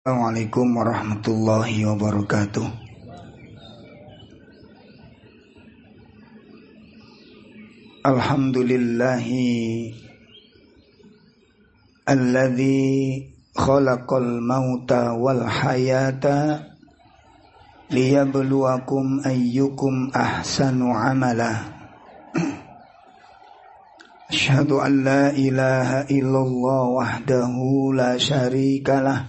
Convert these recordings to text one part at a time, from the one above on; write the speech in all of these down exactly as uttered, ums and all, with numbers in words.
Assalamualaikum warahmatullahi wabarakatuh. Alhamdulillahi alladzi khalaqal mauta wal hayata liyabluwakum ayyukum ahsanu amala. Asyhadu an la ilaha illallah wahdahu la syarikalah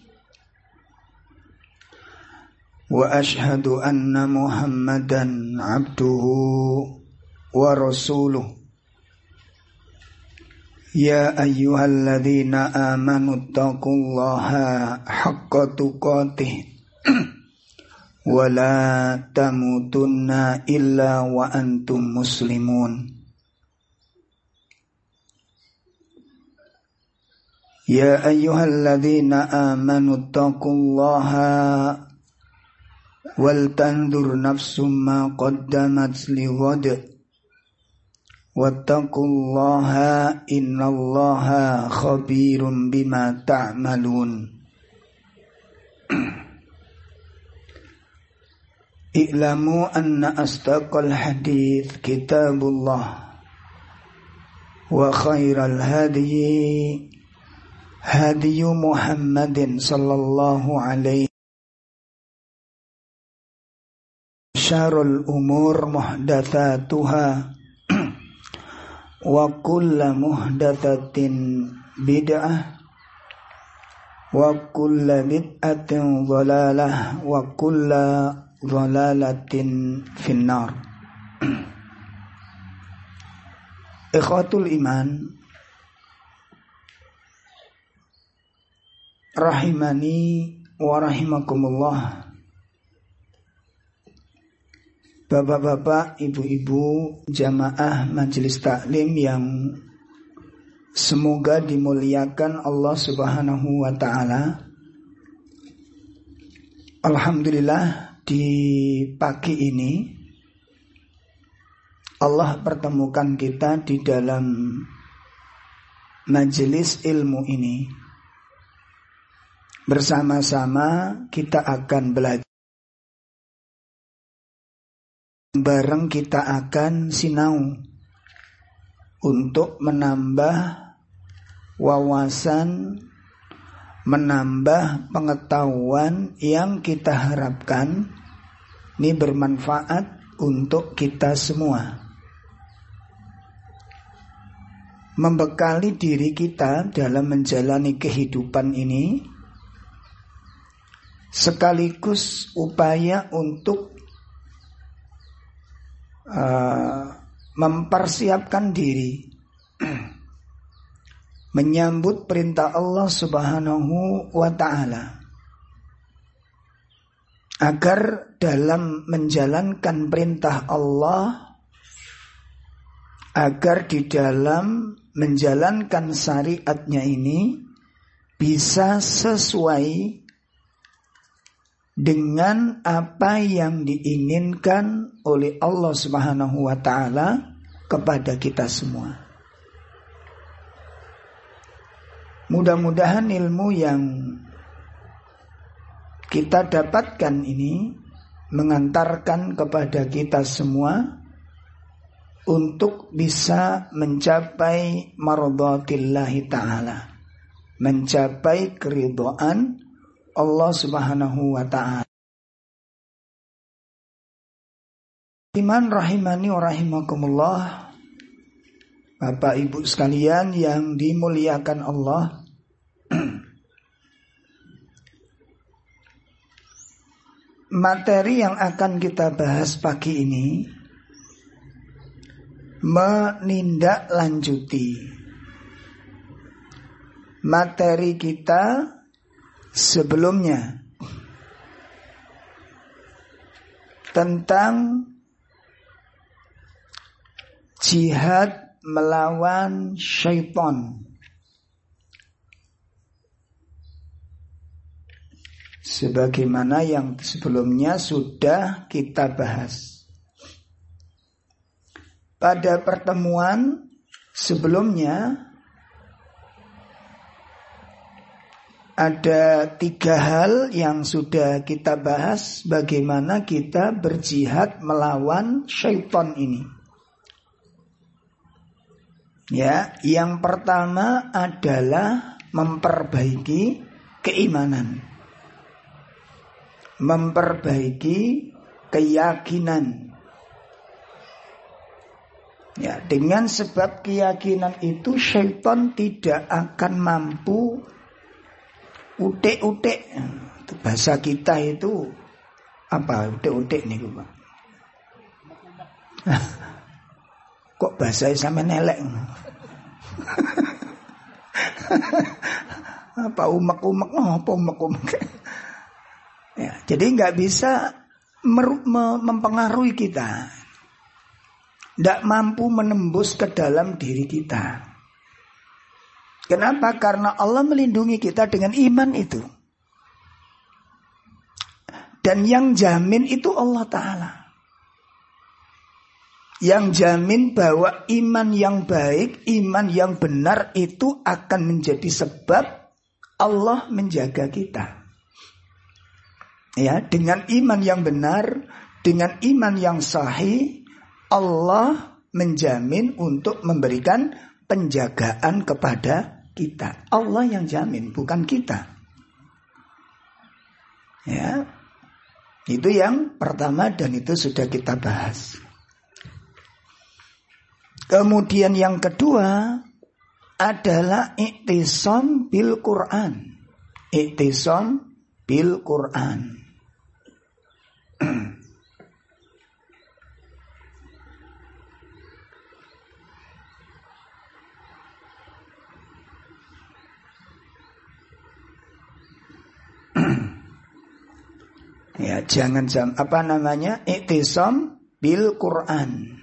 wa ashhadu anna Muhammadan abduhu wa rasuluh. Ya ayyuhalladzina amanu taqullaha haqqa tuqatih wa la tamutunna illa wa antum muslimun. Ya ayyuhalladzina amanu taqullaha wal tandur nafsum ma qaddamat lighad wattaqullaha innallaha khabirum bima ta'malun. I'lamu anna astaqal hadits kitabullah wa khairal hadyi hadyu Muhammadin sallallahu alaihi syarul umur muhdatsatuha wa kullu muhdatsatin bid'ah wa kullu bid'atin dhalalah wa kullu dhalalatin finnar. Ikhwatul iman rahimani wa rahimakumullah. Bapak-bapak, ibu-ibu, jamaah majelis taklim yang semoga dimuliakan Allah Subhanahu wa taala. Alhamdulillah, di pagi ini Allah pertemukan kita di dalam majelis ilmu ini. Bersama-sama kita akan belajar, bareng kita akan sinau untuk menambah wawasan, menambah pengetahuan yang kita harapkan ini bermanfaat untuk kita semua, membekali diri kita dalam menjalani kehidupan ini, sekaligus upaya untuk Uh, mempersiapkan diri menyambut perintah Allah Subhanahu wa ta'ala, agar dalam menjalankan perintah Allah, agar di dalam menjalankan syariatnya ini bisa sesuai dengan apa yang diinginkan oleh Allah Subhanahu wa taala kepada kita semua. Mudah-mudahan ilmu yang kita dapatkan ini mengantarkan kepada kita semua untuk bisa mencapai mardhatillahi taala, mencapai keridhaan Allah Subhanahu wa ta'ala. Iman rahimani wa rahimakumullah, Bapak Ibu sekalian yang dimuliakan Allah. Materi yang akan kita bahas pagi ini menindaklanjuti materi kita sebelumnya tentang jihad melawan syaitan. Sebagaimana yang sebelumnya sudah kita bahas. Pada pertemuan sebelumnya ada tiga hal yang sudah kita bahas bagaimana kita berjihad melawan syaitan ini. Ya, yang pertama adalah memperbaiki keimanan, memperbaiki keyakinan. Ya, dengan sebab keyakinan itu syaitan tidak akan mampu utek-utek. Bahasa kita itu apa? Utek-utek nih Pak. Kok bahasa sampe nelek? Apa umek-umek? Oh, apa umek-umek? Ya, jadi nggak bisa mer- me- mempengaruhi kita, nggak mampu menembus ke dalam diri kita. Kenapa? Karena Allah melindungi kita dengan iman itu. Dan yang jamin itu Allah Ta'ala. Yang jamin bahwa iman yang baik, iman yang benar itu akan menjadi sebab Allah menjaga kita. Ya, dengan iman yang benar, dengan iman yang sahih, Allah menjamin untuk memberikan penjagaan kepada kita. Allah yang jamin, bukan kita. Ya, itu yang pertama dan itu sudah kita bahas. Kemudian yang kedua adalah iktisam bil Quran. Iktisam bil Quran. Ya, jangan jam apa namanya? Iktisam bil Quran.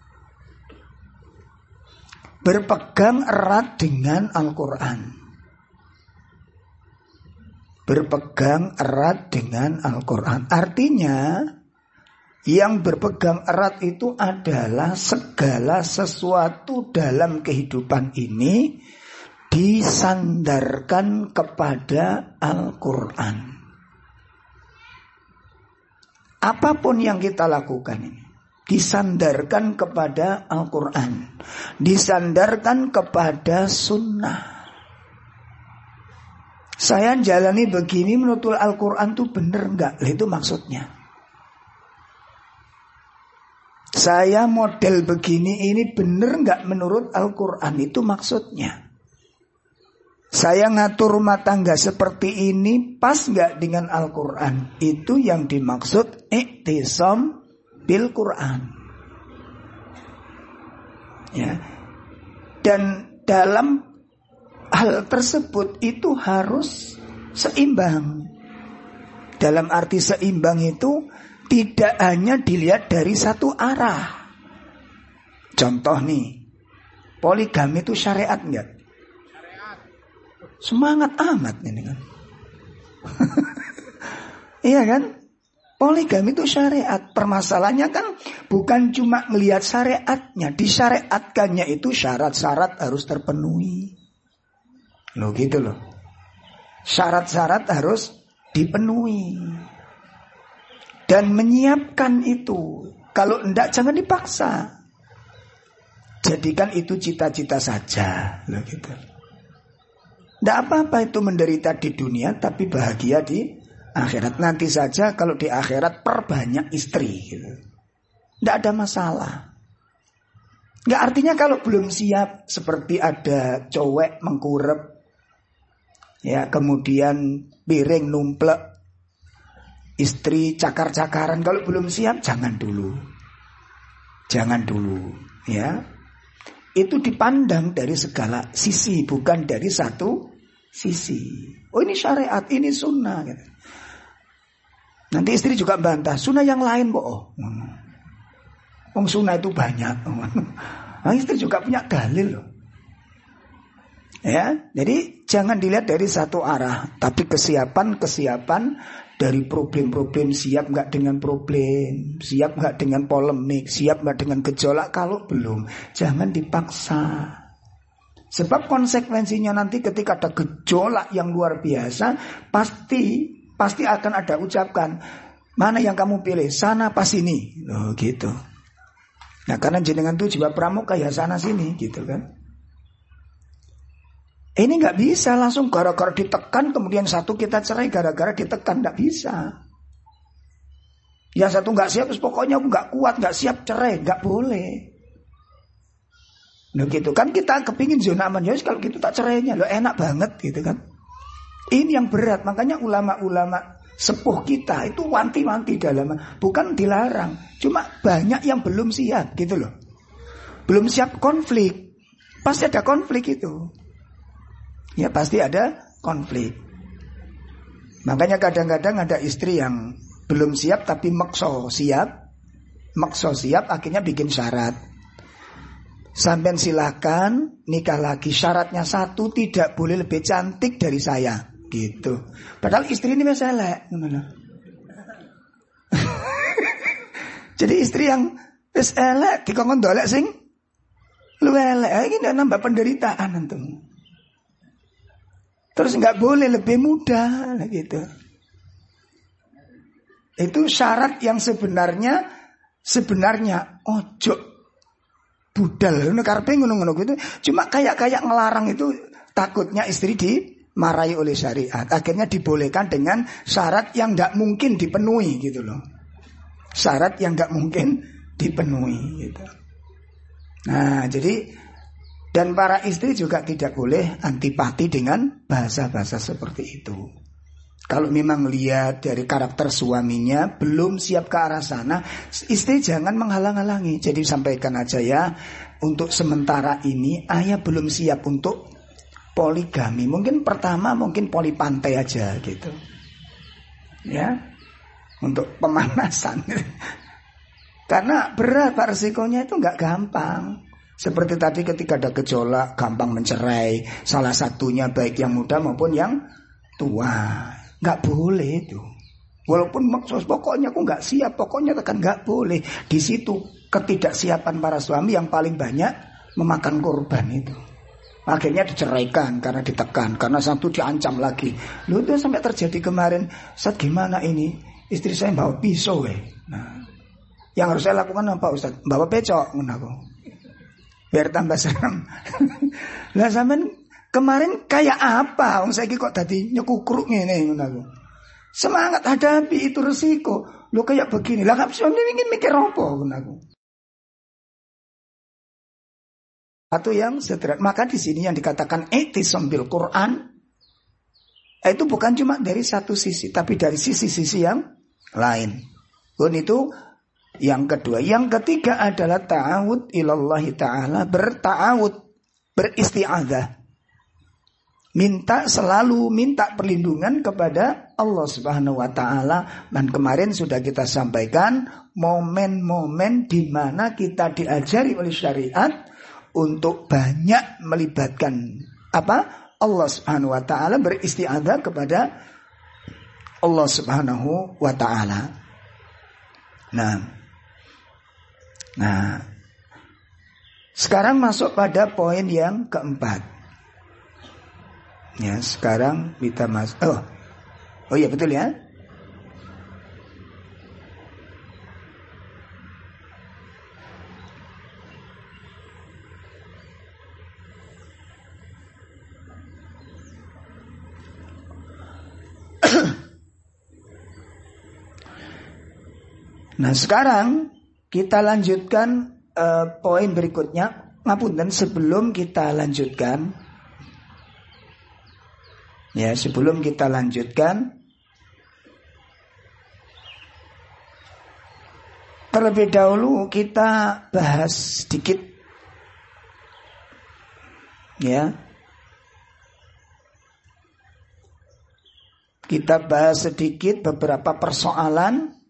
Berpegang erat dengan Al-Quran. Berpegang erat dengan Al-Quran. Artinya yang berpegang erat itu adalah segala sesuatu dalam kehidupan ini disandarkan kepada Al-Quran. Apapun yang kita lakukan ini disandarkan kepada Al-Quran, disandarkan kepada sunnah. Saya jalani begini menurut Al-Quran itu benar enggak? Itu maksudnya. Saya model begini ini benar enggak menurut Al-Quran? Itu maksudnya. Saya ngatur rumah tangga seperti ini pas enggak dengan Al-Quran? Itu yang dimaksud iktisam bil Quran. Ya. Dan dalam hal tersebut itu harus seimbang. Dalam arti seimbang itu tidak hanya dilihat dari satu arah. Contoh nih, poligami itu syariat enggak? Syariat. Semangat amat ini kan. Iya kan? Poligami itu syariat. Permasalahannya kan bukan cuma melihat syariatnya, disyariatkannya itu syarat-syarat harus terpenuhi. Loh gitu loh. Syarat-syarat harus dipenuhi. Dan menyiapkan itu. Kalau enggak jangan dipaksa. Jadikan itu cita-cita saja. Loh gitu. Enggak apa-apa itu menderita di dunia tapi bahagia di akhirat. Nanti saja kalau di akhirat perbanyak istri gitu. Tidak ada masalah. Nggak artinya kalau belum siap seperti ada cowek mengkurep, ya kemudian piring numplek, istri cakar-cakaran. Kalau belum siap jangan dulu, jangan dulu, ya. Itu dipandang dari segala sisi, bukan dari satu sisi. Oh ini syariat, ini sunnah gitu. Nanti istri juga bantah, sunnah yang lain kok. Oh, oh sunnah itu banyak. Nah, istri juga punya dalil loh. Ya, jadi jangan dilihat dari satu arah, tapi kesiapan-kesiapan dari problem-problem. Siap nggak dengan problem, siap nggak dengan polemik, siap nggak dengan gejolak. Kalau belum, jangan dipaksa. Sebab konsekuensinya nanti ketika ada gejolak yang luar biasa, pasti pasti akan ada ucapkan, mana yang kamu pilih, sana apa sini, loh gitu. Nah karena jenengan tuh jiwa pramuka ya sana sini gitu kan. Ini nggak bisa langsung gara-gara ditekan kemudian satu kita cerai gara-gara ditekan, nggak bisa. Yang satu nggak siap, pokoknya aku nggak kuat, nggak siap cerai, nggak boleh. Nah gitu kan kita kepingin zona aman, ya kalau gitu tak cerainya, lo enak banget gitu kan. Ini yang berat, makanya ulama-ulama sepuh kita itu wanti-wanti dalam, bukan dilarang, cuma banyak yang belum siap gitu loh. Belum siap konflik, pasti ada konflik itu. Ya pasti ada konflik. Makanya kadang-kadang ada istri yang belum siap tapi makso siap, makso siap akhirnya bikin syarat. Sampai silakan nikah lagi, syaratnya satu, tidak boleh lebih cantik dari saya gitu. Padahal istri ini masih elek. Jadi istri yang wis elek dikongkon dolek sing lu elek, ini nambah penderitaan antum. Terus nggak boleh lebih muda gitu. Itu syarat yang sebenarnya sebenarnya ojo budal, karepe ngono-ngono gitu. Cuma kayak-kayak ngelarang itu takutnya istri dimarahi oleh syariat. Akhirnya dibolehkan dengan syarat yang enggak mungkin dipenuhi gitu loh. Syarat yang enggak mungkin dipenuhi gitu. Nah, jadi dan para istri juga tidak boleh antipati dengan bahasa-bahasa seperti itu. Kalau memang lihat dari karakter suaminya belum siap ke arah sana, istri jangan menghalang-halangi. Jadi sampaikan aja ya, untuk sementara ini ayah belum siap untuk poligami. Mungkin pertama mungkin poli pantai aja gitu. Ya. Untuk pemanasan. Karena berat Pak, resikonya itu enggak gampang. Seperti tadi ketika ada gejolak gampang mencerai, salah satunya baik yang muda maupun yang tua. Nggak boleh itu. Walaupun maksud pokoknya aku nggak siap, pokoknya tekan nggak boleh. Di situ ketidaksiapan para suami yang paling banyak memakan korban itu. Akhirnya diceraikan karena ditekan, karena satu diancam lagi. Loh itu sampai terjadi kemarin. Ustaz gimana ini? Istri saya bawa pisau eh. Nah, yang harus saya lakukan apa Ustaz? Bawa pecok aku. Biar tambah serem. Lah sampean kemarin kayak apa? Wong saiki kok dadi nyekukruk ngene ngono. Semangat hadapi itu resiko. Lo kayak begini. Lah gak bisa ingin mikir apa ngono. Atau yang sederhana. Maka di sini yang dikatakan i'tisam bil Quran itu bukan cuma dari satu sisi, tapi dari sisi-sisi yang lain. Dan itu yang kedua. Yang ketiga adalah ta'awud ilallahi ta'ala, berta'awud, beristi'adzah. Minta selalu minta perlindungan kepada Allah Subhanahu wa taala. Dan kemarin sudah kita sampaikan momen-momen di mana kita diajari oleh syariat untuk banyak melibatkan apa? Allah Subhanahu wa taala, beristi'adzah kepada Allah Subhanahu wa taala. Nah. Nah. Sekarang masuk pada poin yang keempat. Ya, sekarang kita mas. Oh, oh iya betul ya. Nah sekarang kita lanjutkan uh, poin berikutnya. Ngapunten sebelum kita lanjutkan. Ya, sebelum kita lanjutkan, terlebih dahulu kita bahas sedikit, ya. Kita bahas sedikit beberapa persoalan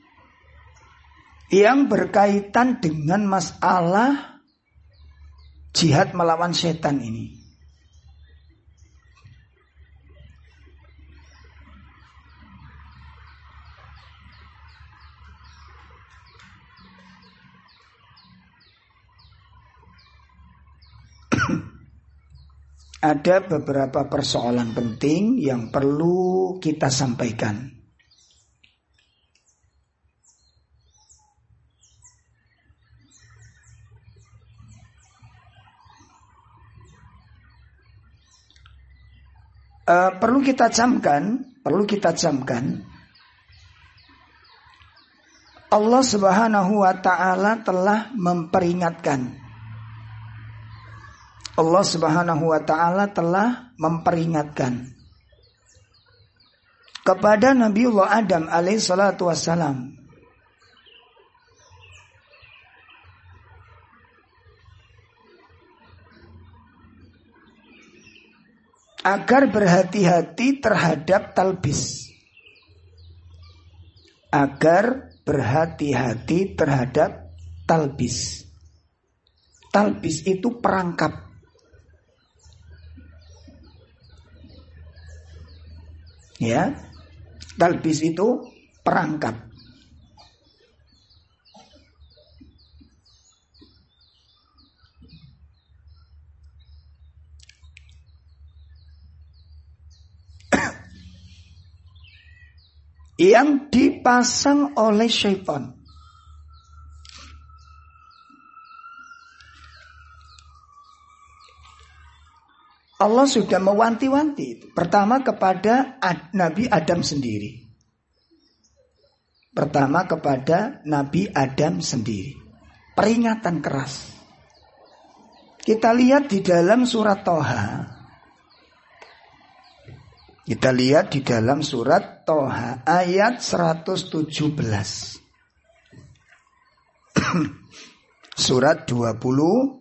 yang berkaitan dengan masalah jihad melawan setan ini. Ada beberapa persoalan penting yang perlu kita sampaikan. Uh, perlu kita camkan, perlu kita camkan. Allah Subhanahu wa taala telah memperingatkan. Allah Subhanahu wa taala telah memperingatkan kepada Nabiullah Adam alaihi salatu wassalam agar berhati-hati terhadap talbis. Agar berhati-hati terhadap talbis. Talbis itu perangkap. Ya, talbis itu perangkap. Yang dipasang oleh syaitan. Allah sudah mewanti-wanti itu. Pertama kepada Nabi Adam sendiri. Pertama kepada Nabi Adam sendiri. Peringatan keras. Kita lihat di dalam surat Toha. Kita lihat di dalam surat Toha ayat seratus tujuh belas. Surat dua puluh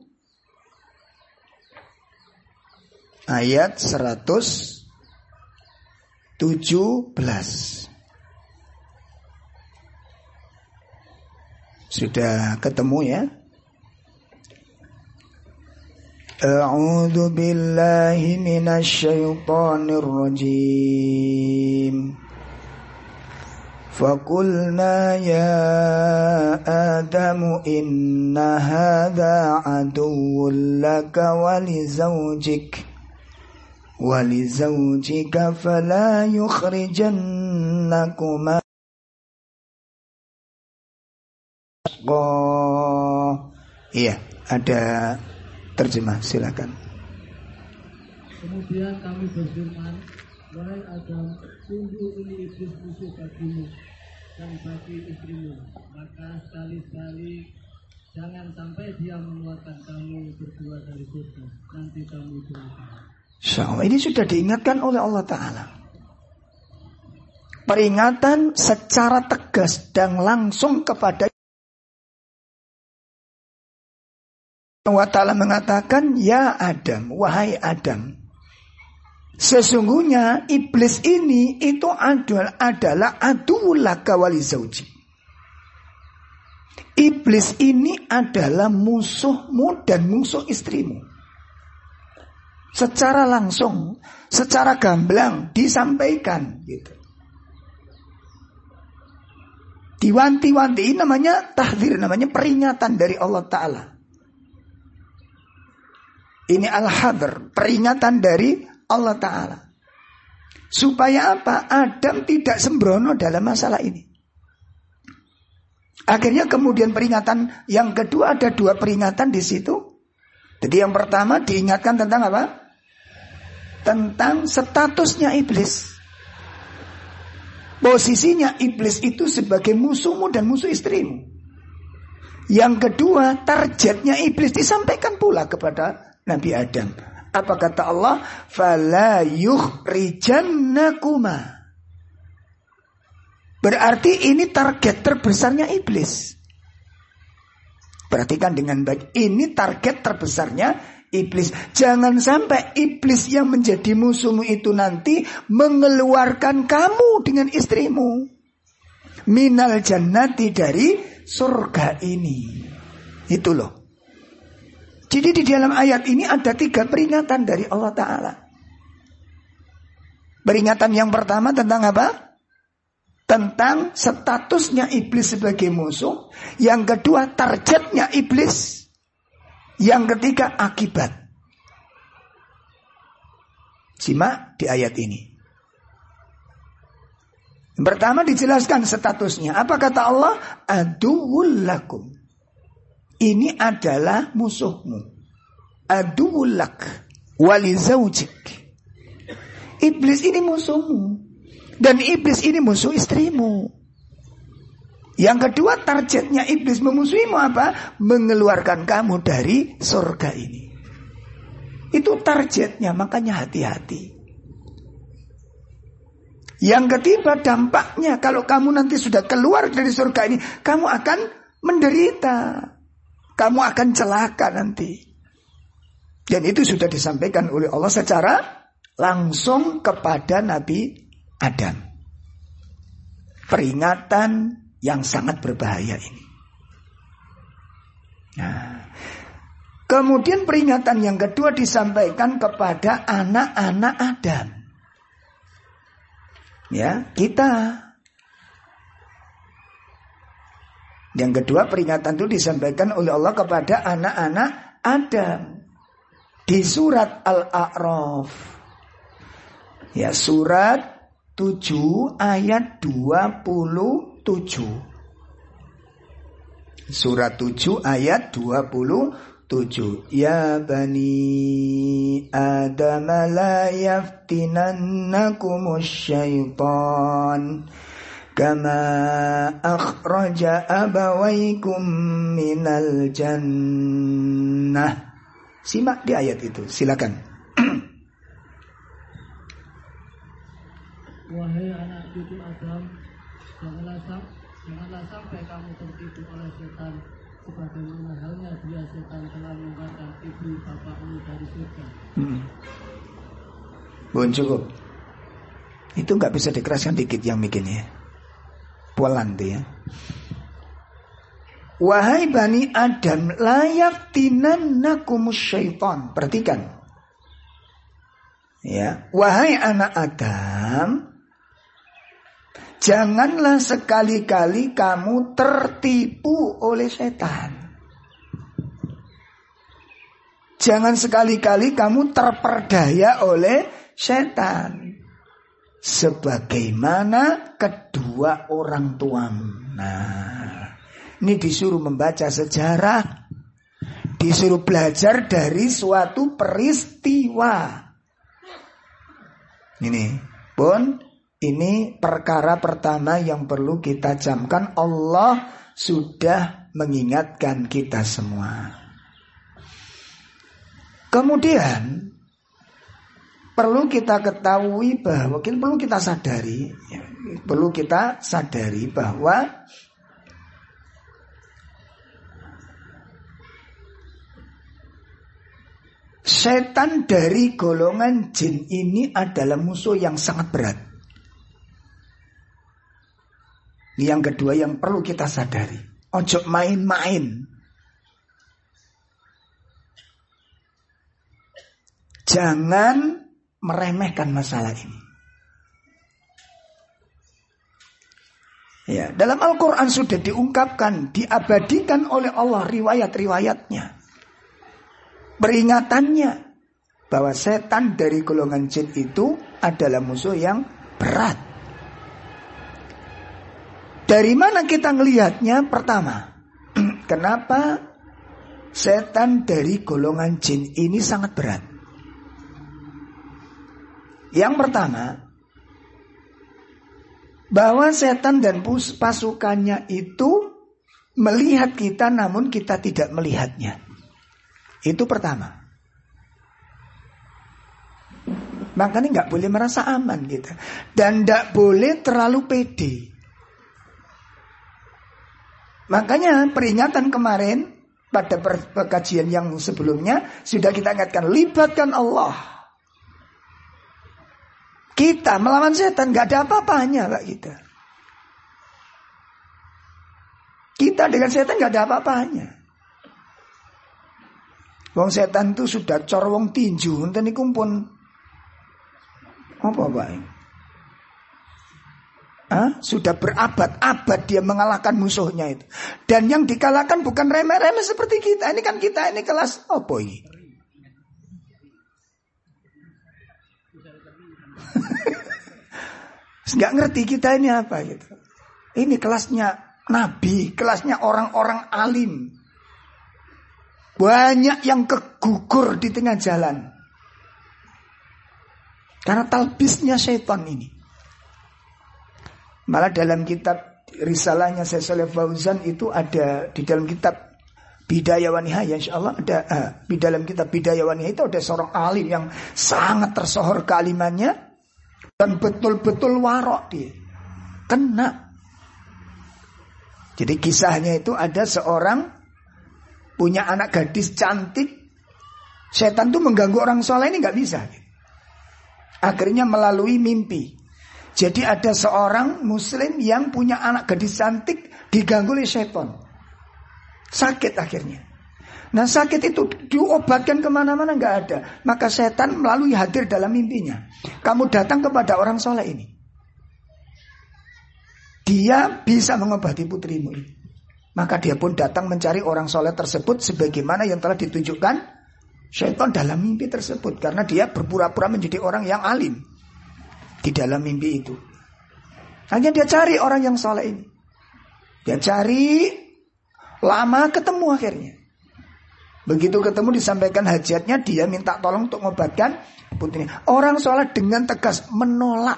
ayat seratus tujuh belas. Sudah ketemu ya? A'udzu billahi minasy syaithanir rajim. Faqulna ya Adamu inna hadza aduwwun laka wa li zawjik wa li zawjika fala yukhrijannakuma. Iya, ada terjemah, silakan. Kemudian kami berfirman, wahai Adam, sungguh ini iblis musuh bagimu dan bagi istrimu, maka sekali-sekali jangan sampai dia mengeluarkan kamu berdua dari surga, nanti kamu celaka. Insyaallah, ini sudah diingatkan oleh Allah Ta'ala. Peringatan secara tegas dan langsung kepada Allah Ta'ala mengatakan, ya Adam, wahai Adam, sesungguhnya iblis ini itu adalah adalah aduwwul laka wa li zawjik. Iblis ini adalah musuhmu dan musuh istrimu. Secara langsung, secara gamblang disampaikan gitu. Diwanti-wanti, namanya tahdzir, namanya peringatan dari Allah Ta'ala. Ini al-hadr, peringatan dari Allah Ta'ala. Supaya apa? Adam tidak sembrono dalam masalah ini. Akhirnya kemudian peringatan yang kedua, ada dua peringatan di situ. Jadi yang pertama diingatkan tentang apa? Tentang statusnya iblis. Posisinya iblis itu sebagai musuhmu dan musuh istrimu. Yang kedua, targetnya iblis disampaikan pula kepada Nabi Adam. Apa kata Allah? Fala yukhrijannakuma. Berarti ini target terbesarnya iblis. Perhatikan dengan baik. Ini target terbesarnya iblis. Jangan sampai iblis yang menjadi musuhmu itu nanti mengeluarkan kamu dengan istrimu minal jannati, dari surga ini. Itu loh. Jadi di dalam ayat ini ada tiga peringatan dari Allah Ta'ala. Peringatan yang pertama tentang apa? Tentang statusnya iblis sebagai musuh. Yang kedua, targetnya iblis. Yang ketiga, akibat. Simak di ayat ini. Yang pertama dijelaskan statusnya. Apa kata Allah? Aduwwul lakum. Ini adalah musuhmu. Aduwwul lak wali zaujik. Iblis ini musuhmu. Dan iblis ini musuh istrimu. Yang kedua, targetnya iblis memusuhimu apa? Mengeluarkan kamu dari surga ini. Itu targetnya, makanya hati-hati. Yang ketiga, dampaknya kalau kamu nanti sudah keluar dari surga ini, kamu akan menderita. Kamu akan celaka nanti. Dan itu sudah disampaikan oleh Allah secara langsung kepada Nabi Adam. Peringatan yang sangat berbahaya ini. Nah, kemudian peringatan yang kedua disampaikan kepada anak-anak Adam. Ya, kita. Yang kedua peringatan itu disampaikan oleh Allah kepada anak-anak Adam. Di surat Al-A'raf. Ya, surat tujuh ayat dua puluh tujuh. Surat tujuh ayat dua puluh tujuh. Ya bani Adam la yaftinannakumus syaitan kama akhraja abawaykum minal jannah. Simak di ayat itu, silakan. Wahai anak cucu Adam, janganlah, janganlah sampai kamu tertipu oleh setan, sebagaimana halnya dia setan telah mengeluarkan ibu bapakmu dari surga. Hmm. Bon, cukup. Itu nggak bisa dikeraskan dikit yang bikinnya. Pualan tuh ya. Wahai bani Adam, la yaftinannakumus syaitan. Perhatikan. Ya, wahai anak Adam, janganlah sekali-kali kamu tertipu oleh setan. Jangan sekali-kali kamu terperdaya oleh setan. Sebagaimana kedua orang tuamu. Nah, ini disuruh membaca sejarah, disuruh belajar dari suatu peristiwa. Ini, Bun, ini perkara pertama yang perlu kita camkan. Allah sudah mengingatkan kita semua. Kemudian perlu kita ketahui bahwa, perlu kita sadari, ya, perlu kita sadari bahwa setan dari golongan jin ini adalah musuh yang sangat berat. Yang kedua yang perlu kita sadari, ojo main-main. Jangan meremehkan masalah ini. Ya, dalam Al-Quran sudah diungkapkan, diabadikan oleh Allah riwayat-riwayatnya, peringatannya bahwa setan dari golongan jin itu adalah musuh yang berat. Dari mana kita melihatnya? Pertama, kenapa setan dari golongan jin ini sangat berat? Yang pertama, bahwa setan dan pasukannya itu melihat kita namun kita tidak melihatnya. Itu pertama. Makanya nggak boleh merasa aman kita. Dan nggak boleh terlalu pede. Makanya peringatan kemarin pada kajian yang sebelumnya sudah kita ingatkan, libatkan Allah. Kita melawan setan gak ada apa-apanya Pak kita. Kita dengan setan gak ada apa-apanya. Wong setan itu sudah cor wong tinju, enten niku pun apa bae? Ah, sudah berabad-abad dia mengalahkan musuhnya itu. Dan yang dikalahkan bukan remeh-remeh seperti kita. Ini kan kita ini kelas apa ini? Nggak ngerti kita ini apa gitu. Ini kelasnya nabi, kelasnya orang-orang alim. Banyak yang kegugur di tengah jalan karena talbisnya syaitan ini. Malah dalam kitab risalahnya Syekh Shalih Fauzan itu ada di dalam kitab Bidayah wa Nihayah, insyaallah ada uh, di dalam kitab Bidayah wa Nihayah itu ada seorang alim yang sangat tersohor kealimannya dan betul-betul warok dia. Kena. Jadi kisahnya itu ada seorang punya anak gadis cantik. Setan tuh mengganggu orang soleh ini gak bisa. Akhirnya melalui mimpi. Jadi ada seorang muslim yang punya anak gadis cantik diganggu oleh setan. Sakit akhirnya. Nah sakit itu diobatkan kemana-mana gak ada. Maka setan melalui hadir dalam mimpinya. Kamu datang kepada orang soleh ini. Dia bisa mengobati putrimu ini. Maka dia pun datang mencari orang soleh tersebut sebagaimana yang telah ditunjukkan syaitan dalam mimpi tersebut. Karena dia berpura-pura menjadi orang yang alim di dalam mimpi itu. Hanya dia cari orang yang soleh ini. Dia cari, lama ketemu akhirnya. Begitu ketemu disampaikan hajatnya, dia minta tolong untuk mengobatkan putrinya. Orang soleh dengan tegas menolak.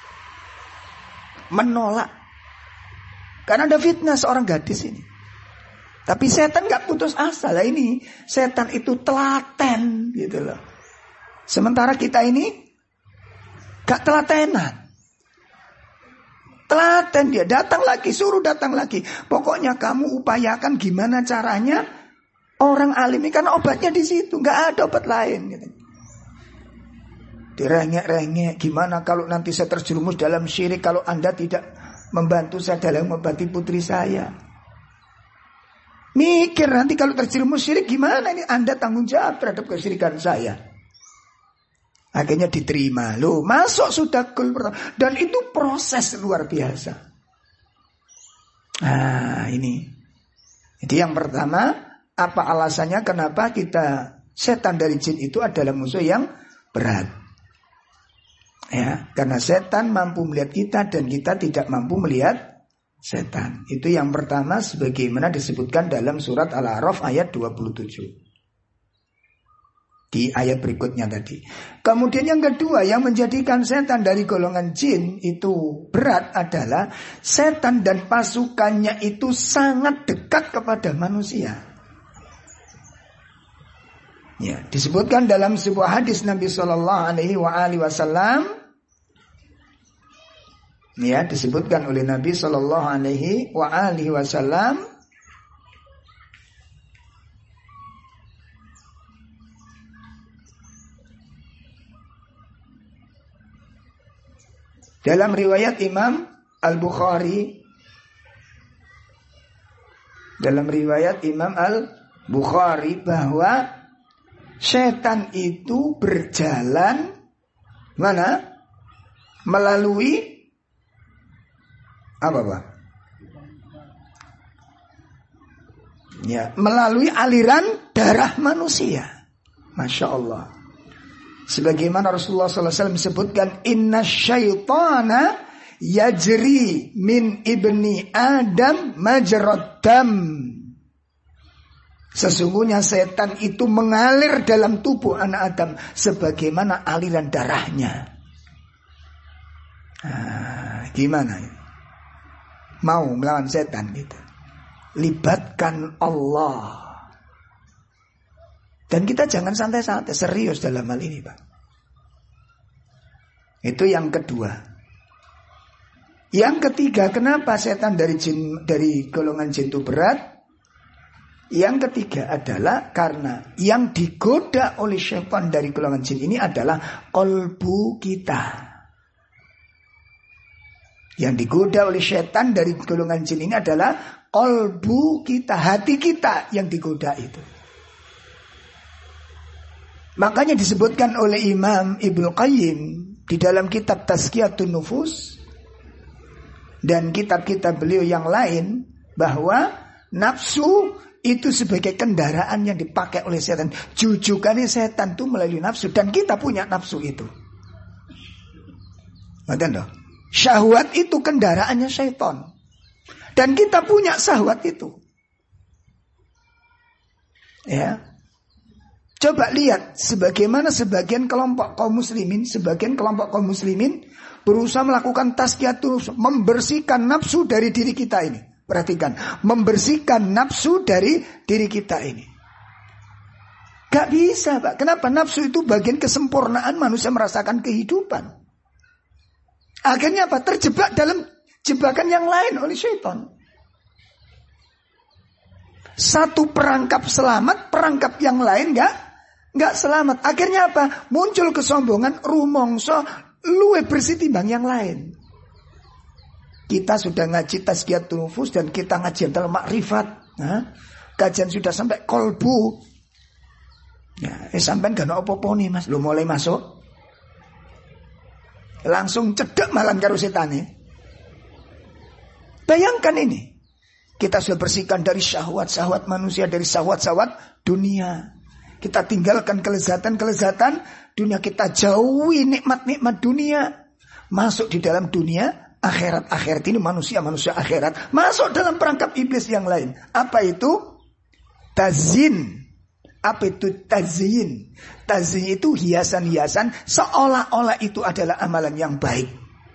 Menolak. Karena ada fitnah seorang gadis ini. Tapi setan gak putus asa lah ini. Setan itu telaten gitu loh. Sementara kita ini gak telatenan. Telaten dia, datang lagi, suruh datang lagi. Pokoknya kamu upayakan gimana caranya orang alim ini, karena obatnya di situ, gak ada obat lain gitu. Direngek-rengek, gimana kalau nanti saya terjerumus dalam syirik kalau Anda tidak membantu saya dalam mengobati putri saya. Mikir nanti kalau terjerumus syirik gimana ini Anda tanggung jawab terhadap kesyirikan saya. Akhirnya diterima. Loh, masuk sudah gol pertama. Dan itu proses luar biasa. Nah ini. Jadi yang pertama, apa alasannya kenapa kita setan dari jin itu adalah musuh yang berat. Ya, karena setan mampu melihat kita dan kita tidak mampu melihat setan. Itu yang pertama sebagaimana disebutkan dalam surat Al-A'raf ayat dua puluh tujuh. Di ayat berikutnya tadi. Kemudian yang kedua yang menjadikan setan dari golongan jin itu berat adalah setan dan pasukannya itu sangat dekat kepada manusia. Ya, disebutkan dalam sebuah hadis Nabi sallallahu alaihi wasallam. Ya, disebutkan oleh Nabi sallallahu alaihi wasallam dalam riwayat Imam Al-Bukhari, dalam riwayat Imam Al-Bukhari bahwa setan itu berjalan mana? Melalui apa Pak? Ya, melalui aliran darah manusia. Masya Allah. Sebagaimana Rasulullah sallallahu alaihi wasallam sebutkan, inna syaitana yajri min ibni Adam majrad dam. Sesungguhnya setan itu mengalir dalam tubuh anak Adam sebagaimana aliran darahnya. Nah, gimana ya? Mau melawan setan gitu. Libatkan Allah. Dan kita jangan santai-santai, serius dalam hal ini Pak. Itu yang kedua. Yang ketiga, kenapa setan dari jin, dari golongan jin itu berat? Yang ketiga adalah karena yang digoda oleh syaitan dari golongan jin ini adalah kolbu kita. Yang digoda oleh setan dari golongan jin ini adalah kolbu kita, hati kita yang digoda itu. Makanya disebutkan oleh Imam Ibnu Qayyim di dalam kitab Tazkiyatun Nufus dan kitab-kitab beliau yang lain, bahwa nafsu itu sebagai kendaraan yang dipakai oleh setan. Jujukannya setan itu melalui nafsu, dan kita punya nafsu itu. Ngerti toh? Syahwat itu kendaraannya setan, dan kita punya syahwat itu. Ya. Coba lihat sebagaimana sebagian kelompok kaum muslimin, sebagian kelompok kaum muslimin berusaha melakukan tazkiyatun, membersihkan nafsu dari diri kita ini. Perhatikan, membersihkan nafsu dari diri kita ini. Gak bisa, Pak. Kenapa? Nafsu itu bagian kesempurnaan manusia merasakan kehidupan. Akhirnya apa? Terjebak dalam jebakan yang lain oleh syaitan. Satu perangkap selamat, perangkap yang lain gak Nggak selamat. Akhirnya apa? Muncul kesombongan, rumongso, luwe bersih timbang yang lain. Kita sudah ngaji tazkiyatun nufus dan kita ngaji dalam makrifat. Nah, kajian sudah sampai kolbu. Ya, eh sampai gak ada apa-apa nih mas. Lu mulai masuk, langsung cedek malam karo setane. Bayangkan ini. Kita sudah bersihkan dari syahwat-syahwat manusia, dari syahwat-syahwat dunia. Kita tinggalkan kelezatan-kelezatan dunia, kita jauhi nikmat-nikmat dunia. Masuk di dalam dunia akhirat-akhirat ini, manusia-manusia akhirat. Masuk dalam perangkap iblis yang lain. Apa itu? Tazyin. Apa itu tazyin? Tazyin itu hiasan-hiasan seolah-olah itu adalah amalan yang baik.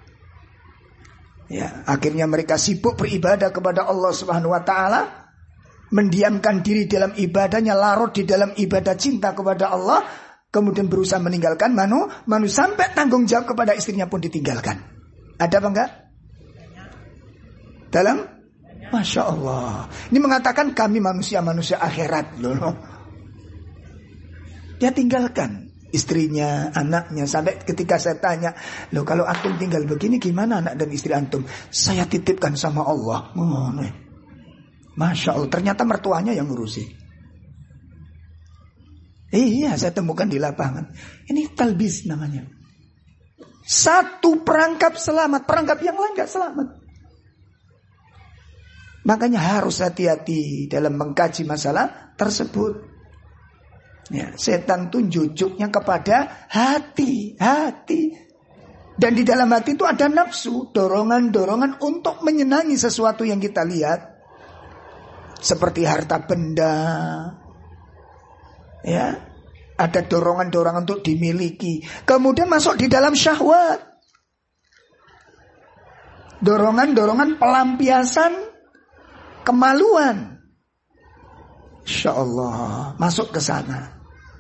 Ya, akhirnya mereka sibuk beribadah kepada Allah Subhanahu wa taala. Mendiamkan diri dalam ibadahnya, larut di dalam ibadah cinta kepada Allah, kemudian berusaha meninggalkan manu, manu sampai tanggung jawab kepada istrinya pun ditinggalkan. Ada apa enggak? Dalam, Masya Allah. Ini mengatakan kami manusia-manusia akhirat loh. Dia tinggalkan istrinya, anaknya, sampai ketika saya tanya, loh kalau antum tinggal begini gimana anak dan istri antum? Saya titipkan sama Allah. Oh, nih. Masya Allah, ternyata mertuanya yang ngurusi. Iya, saya temukan di lapangan. Ini talbis namanya. Satu perangkap selamat, perangkap yang lain gak selamat. Makanya harus hati-hati dalam mengkaji masalah tersebut. Ya, setan tuh jujuknya kepada hati, hati. Dan di dalam hati itu ada nafsu, dorongan-dorongan untuk menyenangi sesuatu yang kita lihat. Seperti harta benda, ya, ada dorongan-dorongan untuk dimiliki. Kemudian masuk di dalam syahwat, dorongan-dorongan pelampiasan kemaluan. Insya Allah masuk ke sana.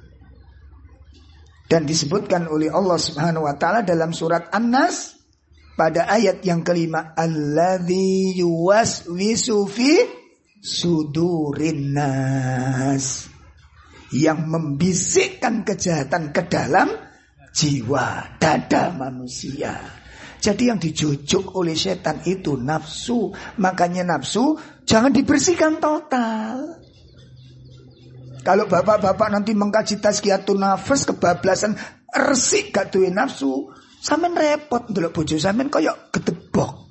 Dan disebutkan oleh Allah Subhanahu wa taala dalam surat An-Nas pada ayat yang kelima, alladzi yuwaswisu fi sudurin nas, yang membisikkan kejahatan ke dalam jiwa, dada manusia. Jadi yang dijujuk oleh setan itu nafsu. Makanya nafsu jangan dibersihkan total. Kalau bapak-bapak nanti mengkaji tazkiyatun nafas kebablasan, resik gak duwe nafsu, sampean repot ndelok bojo sampean koyo gedebok.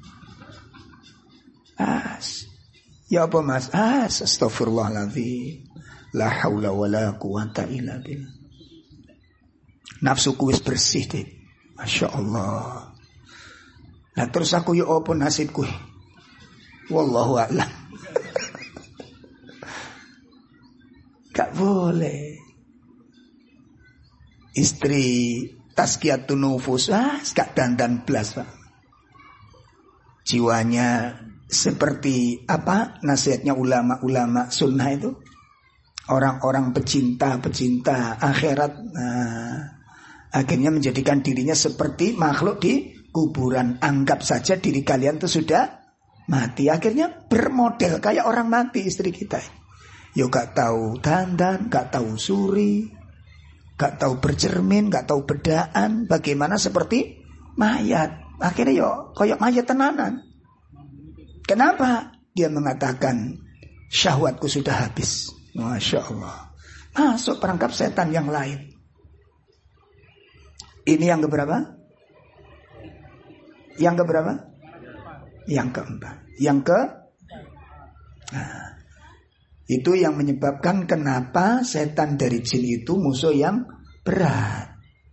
As Ya apa mas? Ah, astagfirullahaladzim. La haula wa la quwata illa billah. Nafsuku wis bersih deh. Masya Allah. Nah terus aku ya apa nasibku? Wallahu a'lam. Gak boleh. Istri tazkiyatun nufus, ah, gak dandan blas pak. Jiwanya seperti apa nasihatnya ulama-ulama sunnah itu, orang-orang pecinta-pecinta akhirat, nah, akhirnya menjadikan dirinya seperti makhluk di kuburan. Anggap saja diri kalian itu sudah mati. Akhirnya bermodel kayak orang mati istri kita. Yo gak tahu dandan, gak tahu suri, gak tahu bercermin, gak tahu bedaan, bagaimana seperti mayat. Akhirnya yo kayak mayat tenanan. Kenapa? Dia mengatakan syahwatku sudah habis. Masya Allah. masuk perangkap setan yang lain. Ini yang keberapa? Yang keberapa? Yang keempat. Yang ke nah, itu yang menyebabkan kenapa setan dari jin itu musuh yang berat.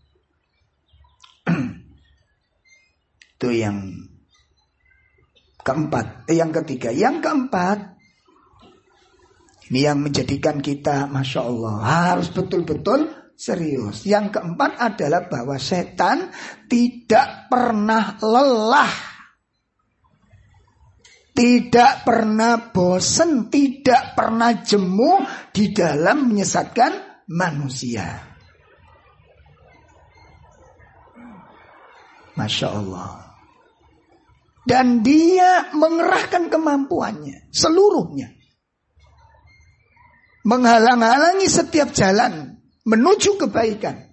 Itu yang keempat. Eh, yang ketiga. Yang keempat, ini yang menjadikan kita Masya Allah harus betul-betul serius. Yang keempat adalah bahwa setan tidak pernah lelah, tidak pernah bosan, tidak pernah jemu di dalam menyesatkan manusia. Masya Allah. Dan dia mengerahkan kemampuannya seluruhnya, menghalang-halangi setiap jalan menuju kebaikan.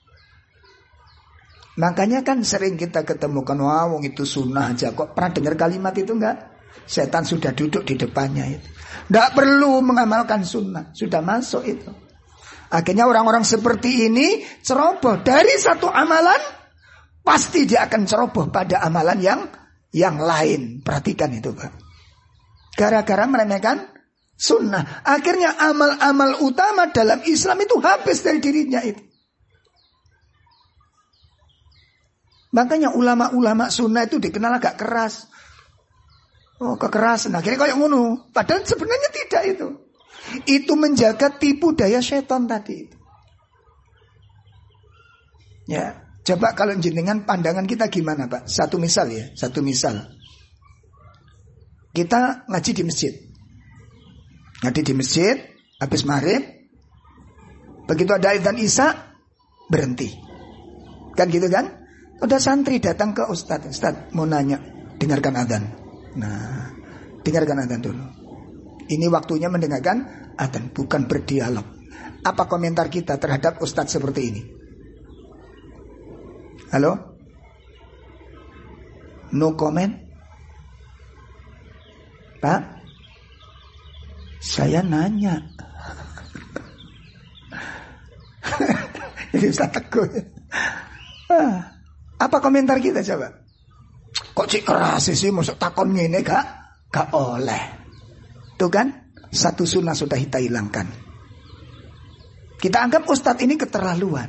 Makanya kan sering kita ketemukan, wah wong itu sunnah aja kok. Pernah dengar kalimat itu enggak? Setan sudah duduk di depannya itu. Enggak perlu mengamalkan sunnah, sudah masuk itu. Akhirnya orang-orang seperti ini ceroboh dari satu amalan, pasti dia akan ceroboh pada amalan yang yang lain. Perhatikan itu, Pak. Gara-gara meremehkan sunnah, akhirnya amal-amal utama dalam Islam itu habis dari dirinya itu. Makanya ulama-ulama sunnah itu dikenal agak keras. Oh, kekerasan. Akhirnya kayak ngono. Padahal sebenarnya tidak itu. Itu menjaga tipu daya setan tadi itu. Ya, coba kalau jenengan pandangan kita gimana, Pak? Satu misal ya, satu misal. Kita ngaji di masjid. Ngaji di masjid, habis maghrib, begitu ada adzan isya, berhenti. Kan gitu kan? Ada santri datang ke Ustadz, Ustadz mau nanya, dengarkan adzan. Nah, dengarkan adzan dulu. Ini waktunya mendengarkan adzan, bukan berdialog. Apa komentar kita terhadap Ustadz seperti ini? Halo? No comment? Pak? Saya nanya. Jadi Ustaz teguh. Ah, apa komentar kita coba? Kok cik keras sih masuk takon ngene gak? Gak oleh. Tuh kan? Satu sunnah sudah kita hilangkan. Kita anggap Ustadz ini keterlaluan.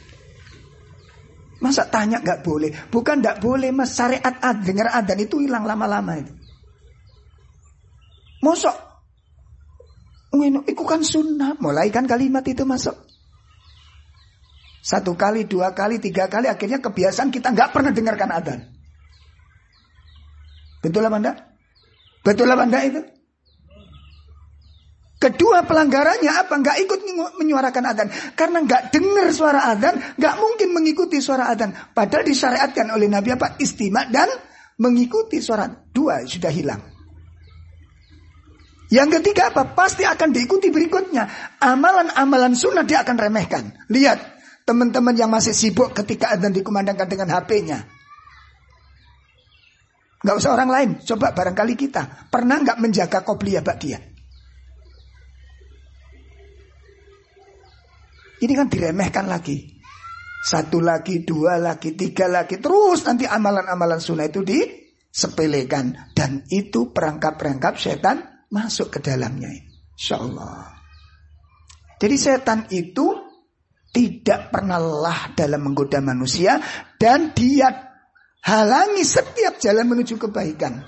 Masa tanya gak boleh? Bukan gak boleh mas, syariat ad, dengar adzan itu hilang lama-lama itu. Mosok ngene iku kan sunnah, mulai kan kalimat itu masuk. Satu kali, dua kali, tiga kali, akhirnya kebiasaan kita gak pernah dengarkan adzan. Betul apa enggak? Betul apa enggak itu? Kedua pelanggarannya apa? Enggak ikut menyuarakan adzan. Karena enggak dengar suara adzan, enggak mungkin mengikuti suara adzan. Padahal disyariatkan oleh Nabi apa? Istima' dan mengikuti suara. Dua sudah hilang. Yang ketiga apa? Pasti akan diikuti berikutnya. Amalan-amalan sunnah dia akan remehkan. Lihat teman-teman yang masih sibuk ketika adzan dikumandangkan dengan H P-nya. Enggak usah orang lain. Coba barangkali kita pernah enggak menjaga qobliyah ba'diyah? Ini kan diremehkan lagi. Satu lagi, dua lagi, tiga lagi. Terus nanti amalan-amalan sunnah itu disepelekan. Dan itu perangkap-perangkap setan masuk ke dalamnya. InsyaAllah. Jadi setan itu tidak pernah lelah dalam menggoda manusia. Dan dia halangi setiap jalan menuju kebaikan.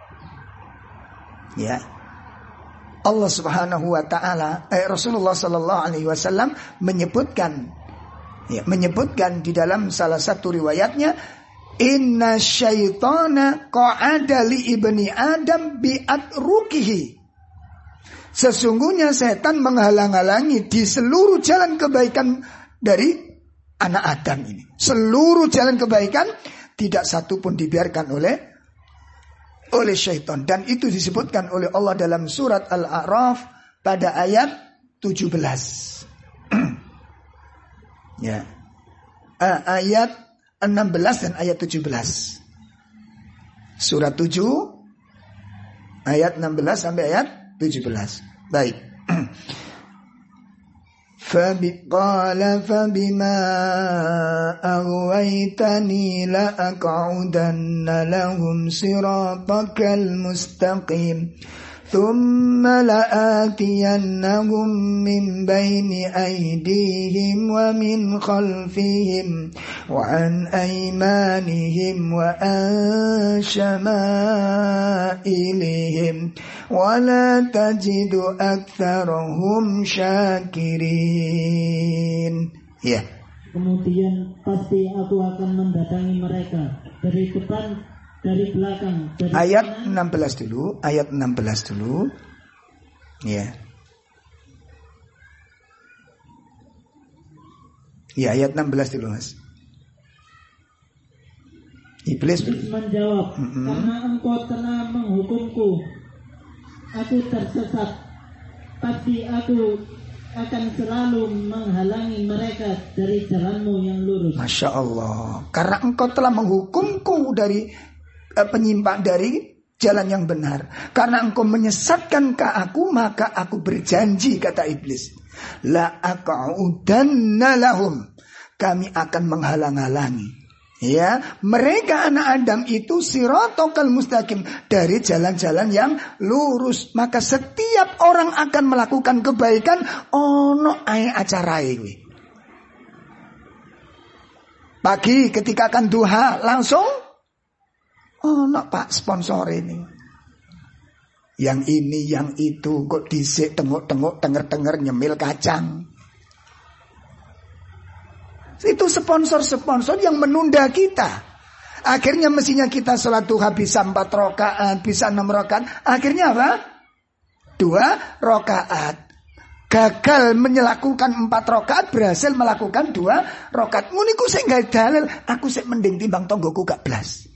Ya. Allah Subhanahu wa taala eh, Rasulullah sallallahu alaihi wasallam menyebutkan ya, menyebutkan di dalam salah satu riwayatnya, inna syaitana qa'ada li ibni adam bi'atrukihi. Sesungguhnya setan menghalang-halangi di seluruh jalan kebaikan dari anak Adam ini. Seluruh jalan kebaikan tidak satu pun dibiarkan oleh oleh syaitan. Dan itu disebutkan oleh Allah dalam surat Al-A'raf pada ayat tujuh belas. Ya. Uh, ayat enam belas dan ayat tujuh belas. Surat tujuh ayat enam belas sampai ayat tujuh belas. Baik. فقال فبما أغويتني لأقعدن لهم صراطك المستقيم ثم لآتينهم من بين أيديهم ومن خلفهم وعن أيمانهم وعن شمائلهم ولا تجد أكثرهم شاكرين. Ya. Kemudian pasti aku akan mendatangi mereka dari depan, dari belakang, dari ayat enam belas dulu, ayat enam belas dulu. Ya. Ya, ayat enam belas dulu, Mas. Iblis menjawab, mm-hmm. Karena engkau telah menghukumku, aku tersesat, pasti aku akan selalu menghalangi mereka dari jalanmu yang lurus. Masya Allah. Karena engkau telah menghukumku dari penyimpang dari jalan yang benar. Karena engkau menyesatkan ke aku, maka aku berjanji, kata iblis, la aq'udanna lahum, kami akan menghalang-halangi ya mereka anak Adam itu siratal mustaqim, dari jalan-jalan yang lurus. Maka setiap orang akan melakukan kebaikan ono ae acarae kuwi. Pagi ketika akan duha langsung oh no pak sponsor ini, yang ini yang itu, kok disik tengok-tengok tenger-tenger nyemil kacang. Itu sponsor-sponsor yang menunda kita. Akhirnya mestinya kita sholat duha bisa empat rakaat, bisa enam rakaat, akhirnya apa? Dua rakaat. Gagal melakukan empat rakaat, berhasil melakukan dua rakaat. Muniku sik gak dalil, aku sik mending timbang tonggoku gak blas.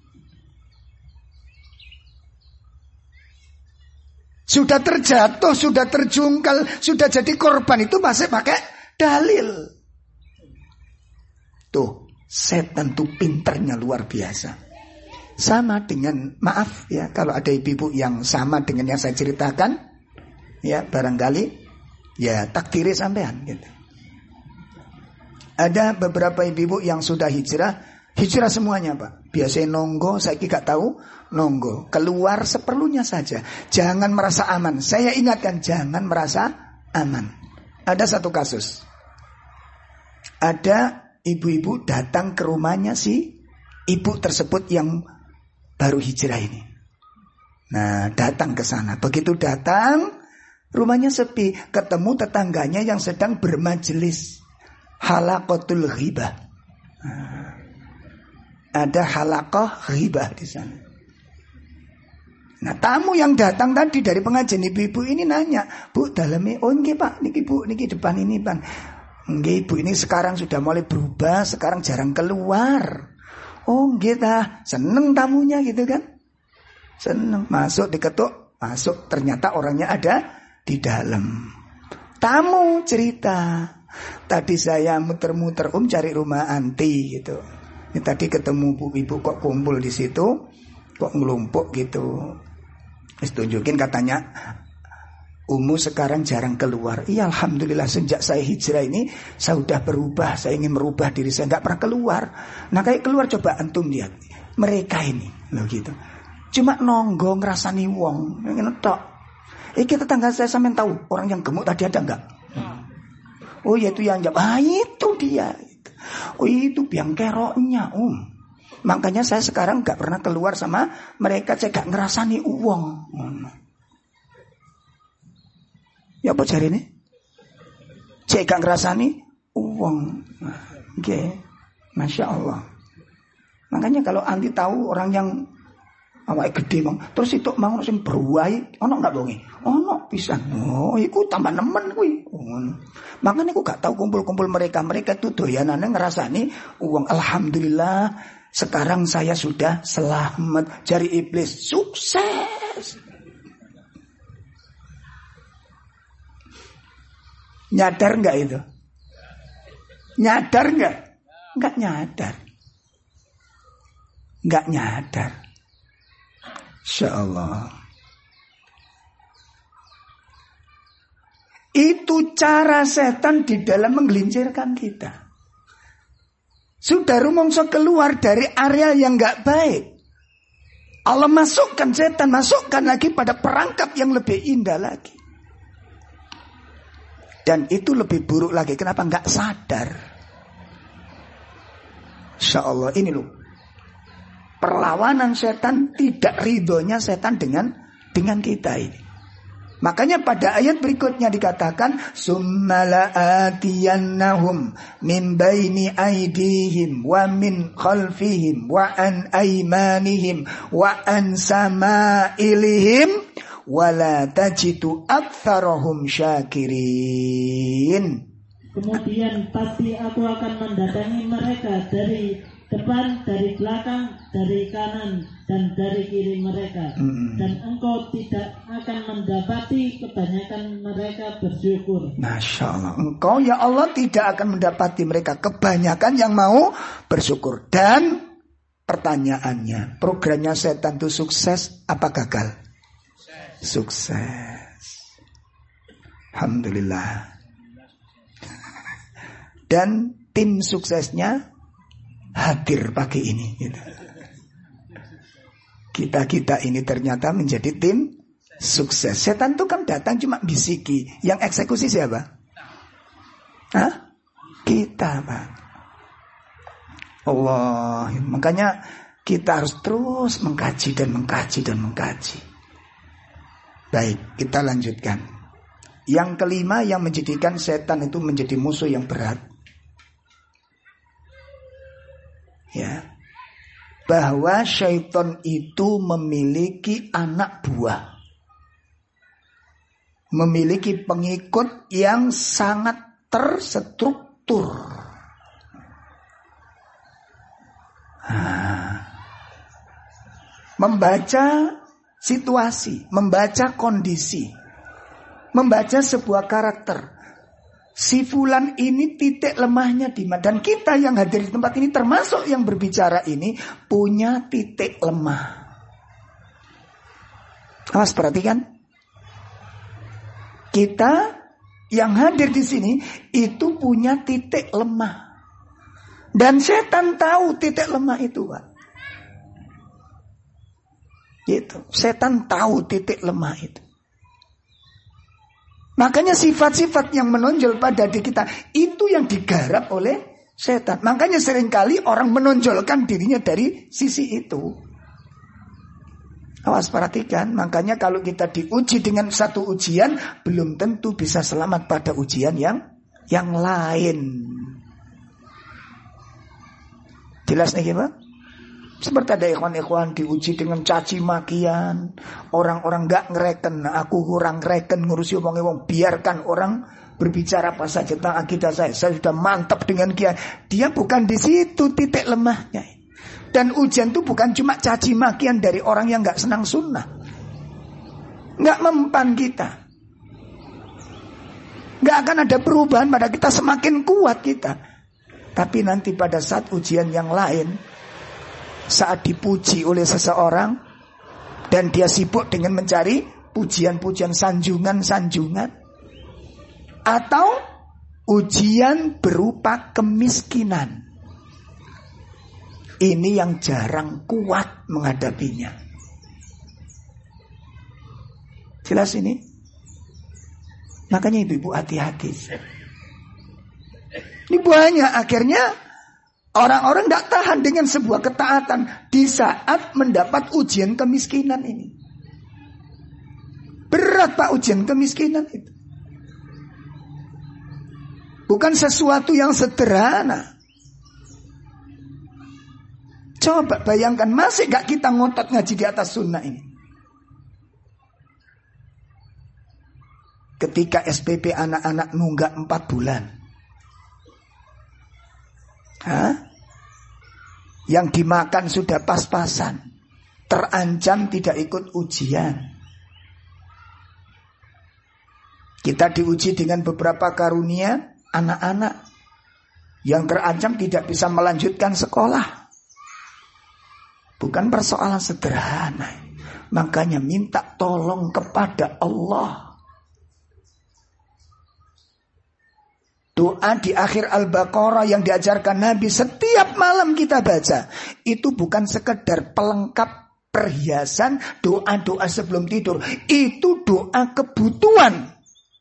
Sudah terjatuh, sudah terjungkal, sudah jadi korban, itu masih pakai dalil. Tuh, setan tuh pinternya luar biasa. Sama dengan, maaf ya, kalau ada ibu-ibu yang sama dengan yang saya ceritakan, ya barangkali, ya takdiri sampean gitu. Ada beberapa ibu-ibu yang sudah hijrah, hijrah semuanya Pak. Biasanya nonggo, saya gak tahu, nonggo. Keluar seperlunya saja. Jangan merasa aman. Saya ingatkan, jangan merasa aman. Ada satu kasus. Ada ibu-ibu datang ke rumahnya si ibu tersebut yang baru hijrah ini. Nah, datang ke sana. Begitu datang, rumahnya sepi. Ketemu tetangganya yang sedang bermajelis. Halaqatul ghibah. Nah, ada halaqah ghibah di sana. Nah, tamu yang datang tadi dari pengajian ibu-ibu ini nanya, "Bu, dalamnya, oh nggih Pak, niki Bu, niki depan ini, Bang. Nggih, ibu ini sekarang sudah mulai berubah, sekarang jarang keluar." Oh nggih tah, seneng tamunya gitu kan. Seneng, masuk diketuk, masuk, ternyata orangnya ada di dalam. Tamu cerita, tadi saya muter-muter um cari rumah anti gitu. Ini tadi ketemu bu ibu kok kumpul di situ, kok ngelumpuk gitu. Terus tunjukin katanya, Umu sekarang jarang keluar. Iya, alhamdulillah sejak saya hijrah ini saya sudah berubah. Saya ingin merubah diri saya, nggak pernah keluar. Nah kayak keluar, coba antum lihat mereka ini, loh gitu. Cuma nonggo ngerasani wong, ingin tok. Eh kita tetangga saya sampean tahu orang yang gemuk tadi ada nggak? Oh ya itu yang jawab. Ah itu dia. Oh itu biang keroknya um. Makanya saya sekarang nggak pernah keluar sama mereka. Saya nggak ngerasani uang. Ya apa cari ini? Cek gak ngerasani uang. Oke, okay. Masya Allah. Makanya kalau anti tahu orang yang awake gede bang, terus itu mau sing beruai, ono nggak bongi? Ono pisan. Oh, iku tambah nemen kuwi. Oh. Makanya aku gak tahu kumpul-kumpul mereka. Mereka tuh doyanane ngerasani uang. Alhamdulillah, sekarang saya sudah selamat dari iblis. Sukses. Nyadar enggak itu? Nyadar enggak? Enggak nyadar. Enggak nyadar. Insya Allah. Itu Itu cara setan di dalam menggelincirkan kita. Sudah rumongso keluar dari area yang gak baik, Allah masukkan setan, masukkan lagi pada perangkap yang lebih indah lagi. Dan itu lebih buruk lagi. Kenapa gak sadar? Insya Allah ini loh, perlawanan setan, tidak ridhonya setan dengan dengan kita ini. Makanya pada ayat berikutnya dikatakan summa la'atiyannahum min baini aydihim wa min khalfihim wa an aymanihim wa an samailihim wa la tajidu aktsarahum syakirin. Kemudian pasti aku akan mendatangi mereka dari depan, dari belakang, dari kanan, dan dari kiri mereka. Mm-hmm. Dan engkau tidak akan mendapati kebanyakan mereka bersyukur. Masya Allah. Engkau ya Allah tidak akan mendapati mereka kebanyakan yang mau bersyukur. Dan pertanyaannya, programnya setan itu sukses apa gagal? Sukses. Sukses. Alhamdulillah. Dan tim suksesnya hadir pagi ini gitu. Kita-kita ini ternyata menjadi tim sukses. Setan itu kan datang cuma bisiki, yang eksekusi siapa? Hah? Kita, Pak. Allah. Makanya kita harus terus mengkaji dan mengkaji dan mengkaji. Baik, kita lanjutkan. Yang kelima yang menjadikan setan itu menjadi musuh yang berat, ya, bahwa syaitan itu memiliki anak buah, memiliki pengikut yang sangat terstruktur. Nah, membaca situasi, membaca kondisi, membaca sebuah karakter. Si fulan ini titik lemahnya di mana? Dan kita yang hadir di tempat ini termasuk yang berbicara ini punya titik lemah. Awas perhatikan. Kita yang hadir di sini itu punya titik lemah. Dan setan tahu titik lemah itu, Pak. Gitu. Setan tahu titik lemah itu. Makanya sifat-sifat yang menonjol pada diri kita itu yang digarap oleh setan. Makanya seringkali orang menonjolkan dirinya dari sisi itu. Awas perhatikan. Makanya kalau kita diuji dengan satu ujian, belum tentu bisa selamat pada ujian yang yang lain. Jelas nih Pak? Seperti ada ikhwan-ikhwan diuji dengan caci makian, orang-orang gak ngereken, aku kurang ngereken ngurusi wong-wong, biarkan orang berbicara apa saja tentang akidah saya, saya sudah mantap dengan dia. Dia bukan di situ titik lemahnya. Dan ujian itu bukan cuma caci makian dari orang yang gak senang sunnah, gak mempan kita, gak akan ada perubahan pada kita, semakin kuat kita. Tapi nanti pada saat ujian yang lain, saat dipuji oleh seseorang dan dia sibuk dengan mencari pujian-pujian, sanjungan-sanjungan, atau ujian berupa kemiskinan, ini yang jarang kuat menghadapinya. Jelas ini? Makanya ibu-ibu hati-hati. Ini banyak akhirnya orang-orang tidak tahan dengan sebuah ketaatan di saat mendapat ujian kemiskinan ini. Berat Pak ujian kemiskinan itu. Bukan sesuatu yang sederhana. Coba bayangkan, masih gak kita ngotot ngaji di atas sunnah ini? Ketika S P P anak-anak nunggak empat bulan. Hah? Yang dimakan sudah pas-pasan, terancam tidak ikut ujian. Kita diuji dengan beberapa karunia anak-anak yang terancam tidak bisa melanjutkan sekolah. Bukan persoalan sederhana. Makanya minta tolong kepada Allah. Doa di akhir Al-Baqarah yang diajarkan Nabi setiap malam kita baca. Itu bukan sekedar pelengkap perhiasan doa-doa sebelum tidur. Itu doa kebutuhan.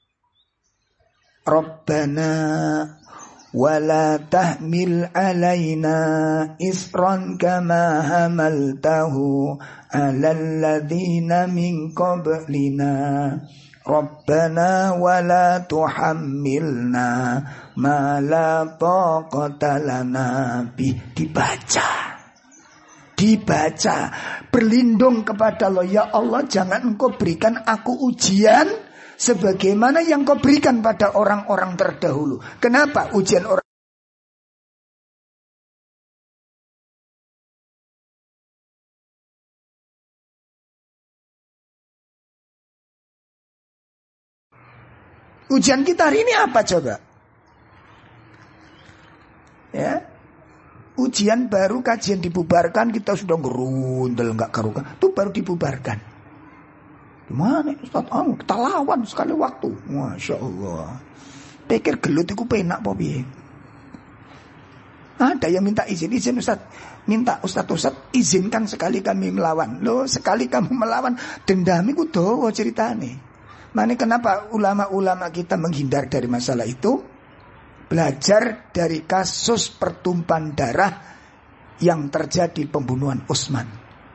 Rabbana wala tahmil alaina isran kama hamaltahu alal ladzina min qablina. Rabbana wala tuhammilna ma la taqata lana bih. Dibaca, dibaca, berlindung kepada Allah. Ya Allah, jangan Engkau berikan aku ujian sebagaimana yang Kau berikan pada orang-orang terdahulu. Kenapa ujian orang? Ujian kita hari ini apa coba? Ya, ujian baru, kajian dibubarkan, kita sudah ngerundel nggak karukan. Itu baru dibubarkan. Gimana Ustaz? Oh, kita lawan sekali waktu. Masya Allah. Pikir gelut itu penak apa piye? Ada yang minta izin, izin Ustaz. Minta Ustaz Ustaz izinkan sekali kami melawan. Loh, sekali kamu melawan, dendam itu dowo ceritane. Makanya kenapa ulama-ulama kita menghindar dari masalah itu? Belajar dari kasus pertumpahan darah yang terjadi pembunuhan Utsman.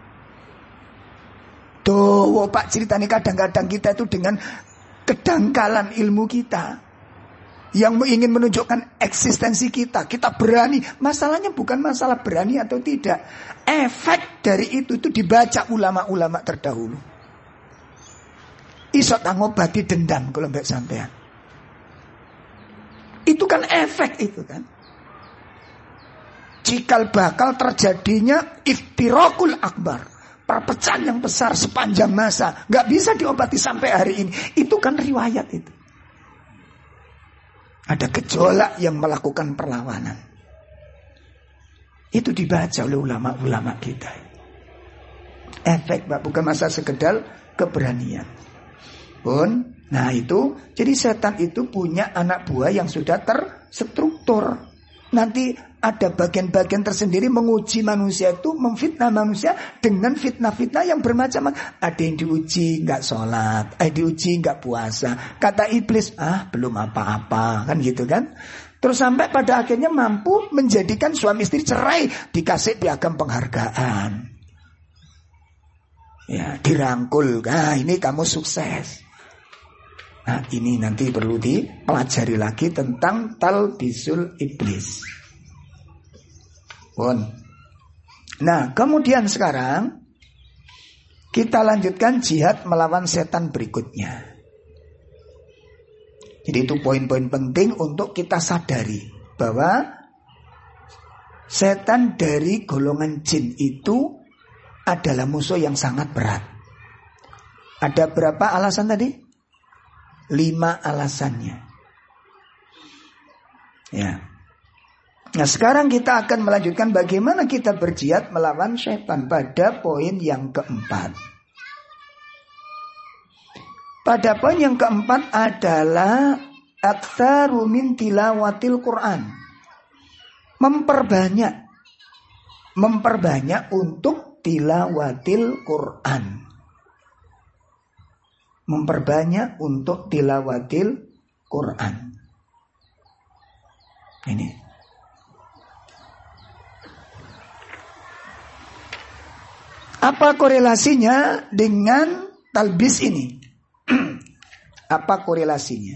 Tuh, Pak, ceritanya kadang-kadang kita itu dengan kedangkalan ilmu kita yang ingin menunjukkan eksistensi kita. Kita berani. Masalahnya bukan masalah berani atau tidak. Efek dari itu itu dibaca ulama-ulama terdahulu. Iso ngobati dendam kalau mbak sampean. Itu kan efek itu kan. Cikal bakal terjadinya iftirakul akbar, perpecahan yang besar sepanjang masa, nggak bisa diobati sampai hari ini. Itu kan riwayat itu. Ada gejolak yang melakukan perlawanan. Itu dibaca oleh ulama-ulama kita. Efek, Pak, bukan masa sekedar keberanian. Pun, nah itu, jadi setan itu punya anak buah yang sudah terstruktur. Nanti ada bagian-bagian tersendiri menguji manusia itu, memfitnah manusia dengan fitnah-fitnah yang bermacam-macam. Ada yang diuji nggak sholat, ada yang diuji nggak puasa. Kata iblis, ah belum apa-apa, kan gitu kan. Terus sampai pada akhirnya mampu menjadikan suami istri cerai, dikasih piagam penghargaan. Ya, dirangkul, nah ini kamu sukses. Nah ini nanti perlu dipelajari lagi tentang talbisul iblis. Pun. Nah kemudian sekarang kita lanjutkan jihad melawan setan berikutnya. Jadi itu poin-poin penting untuk kita sadari bahwa setan dari golongan jin itu adalah musuh yang sangat berat. Ada berapa alasan tadi? Lima alasannya. Ya. Nah sekarang kita akan melanjutkan bagaimana kita berjihad melawan syaitan pada poin yang keempat. Pada poin yang keempat adalah aktsaru min tilawatil Quran. Memperbanyak. Memperbanyak untuk tilawatil Quran. Memperbanyak untuk tilawatil Quran. Ini. Apa korelasinya dengan talbis ini? Apa korelasinya?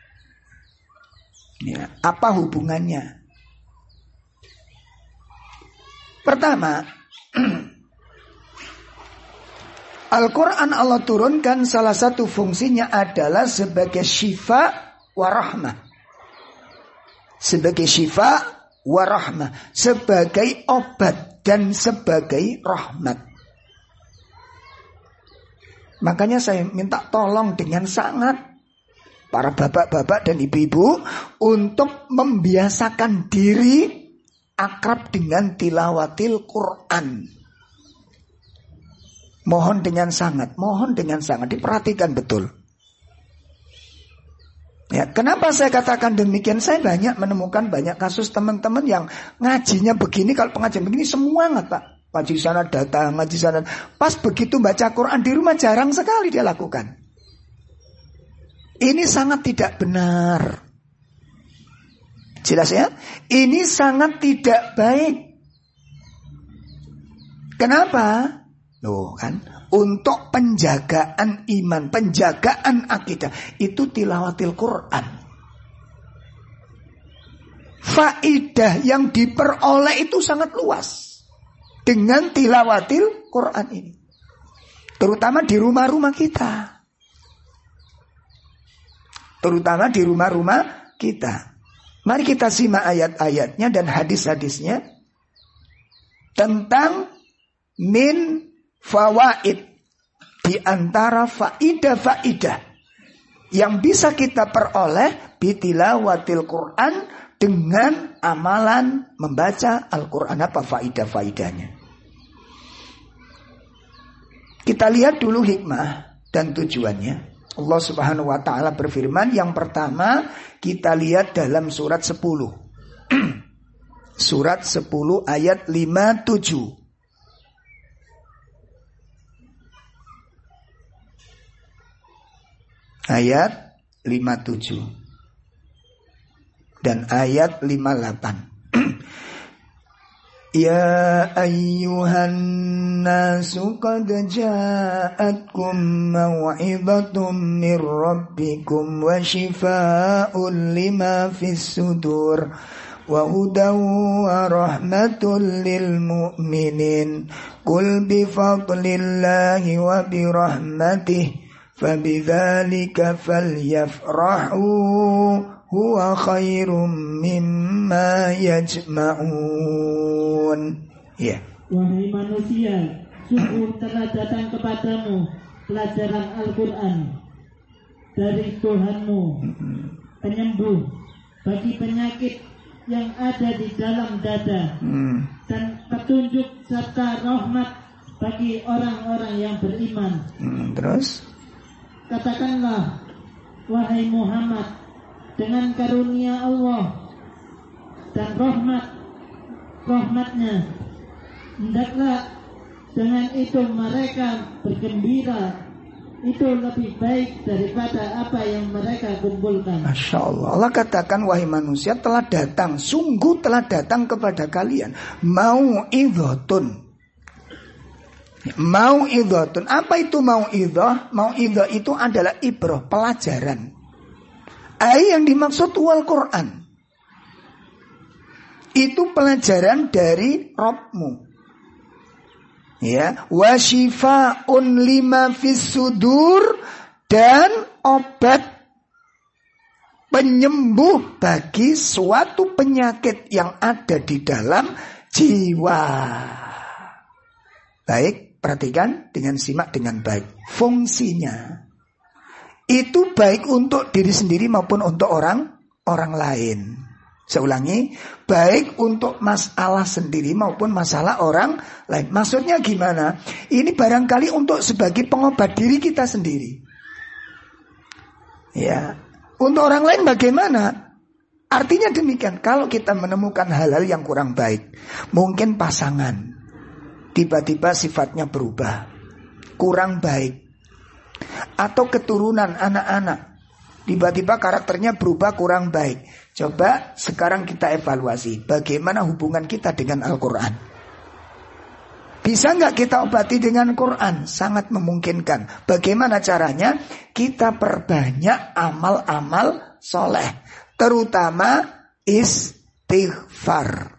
Ya, apa hubungannya? Pertama, Al-Quran Allah turunkan salah satu fungsinya adalah sebagai syifa warahmah. Sebagai syifa warahmah. Sebagai obat dan sebagai rahmat. Makanya saya minta tolong dengan sangat para bapak-bapak dan ibu-ibu untuk membiasakan diri akrab dengan tilawatil Quran. Mohon dengan sangat, mohon dengan sangat diperhatikan betul. Ya, kenapa saya katakan demikian? Saya banyak menemukan banyak kasus teman-teman yang ngajinya begini, kalau pengajian begini semangat Pak. Ngaji sana datang, ngaji sana. Pas begitu baca Quran di rumah jarang sekali dia lakukan. Ini sangat tidak benar. Jelas ya? Ini sangat tidak baik. Kenapa? Loh kan, untuk penjagaan iman, penjagaan akidah, itu tilawatil Quran. Faidah yang diperoleh itu sangat luas dengan tilawatil Quran ini, terutama di rumah-rumah kita, terutama di rumah-rumah kita. Mari kita simak ayat-ayatnya dan hadis-hadisnya tentang min fawaid, di antara faidah-faidah yang bisa kita peroleh bitilawatil Quran, dengan amalan membaca Al-Quran. Apa faidah-faidahnya? Kita lihat dulu hikmah dan tujuannya. Allah Subhanahu wa ta'ala berfirman, yang pertama kita lihat dalam surat sepuluh. Surat sepuluh ayat lima puluh tujuh. Ayat lima puluh tujuh dan ayat lima puluh delapan. Ya ayyuhan nasu qad ja'atkum maw'idhatum mir rabbikum wa shifaa'un lima fis sudur wa hudaw wa rahmatul lil mu'minin qul bi fadlillahi wa bi rahmatihi fabidzalika falyafrahu huwa khairum mimma yajma'un. Ya. Wahai manusia, sungguh telah datang kepadamu pelajaran Al-Quran dari Tuhanmu, penyembuh bagi penyakit yang ada di dalam dada, hmm. dan petunjuk serta rahmat bagi orang-orang yang beriman. Hmm, terus? Katakanlah, wahai Muhammad, dengan karunia Allah dan rahmat rahmatnya, hendaklah dengan itu mereka bergembira. Itu lebih baik daripada apa yang mereka kumpulkan. Masya Allah. Allah katakan, wahai manusia, telah datang, sungguh telah datang kepada kalian mau'idhatun. Mau'idhatun. Apa itu mau'idhah? Mau'idhah itu adalah ibrah, pelajaran. Ayat yang dimaksud wal Quran, itu pelajaran dari Rabbmu. Ya, wa shifaa'un lima fis sudur, dan obat penyembuh bagi suatu penyakit yang ada di dalam jiwa. Baik, perhatikan dengan simak dengan baik. Fungsinya itu baik untuk diri sendiri maupun untuk orang orang lain. Saya ulangi, baik untuk masalah sendiri maupun masalah orang lain. Maksudnya gimana? Ini barangkali untuk sebagai pengobat diri kita sendiri. Ya, untuk orang lain bagaimana? Artinya demikian, kalau kita menemukan hal-hal yang kurang baik, mungkin pasangan tiba-tiba sifatnya berubah, kurang baik, atau keturunan anak-anak tiba-tiba karakternya berubah kurang baik. Coba sekarang kita evaluasi bagaimana hubungan kita dengan Al-Quran. Bisa nggak kita obati dengan Quran? Sangat memungkinkan. Bagaimana caranya? Kita perbanyak amal-amal soleh, terutama istighfar.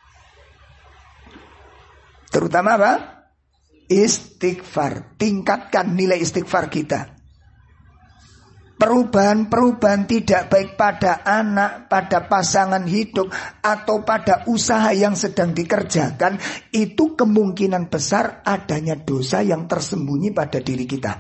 Terutama apa? Istighfar. Tingkatkan nilai istighfar kita. Perubahan-perubahan tidak baik pada anak, pada pasangan hidup, atau pada usaha yang sedang dikerjakan, itu kemungkinan besar adanya dosa yang tersembunyi pada diri kita.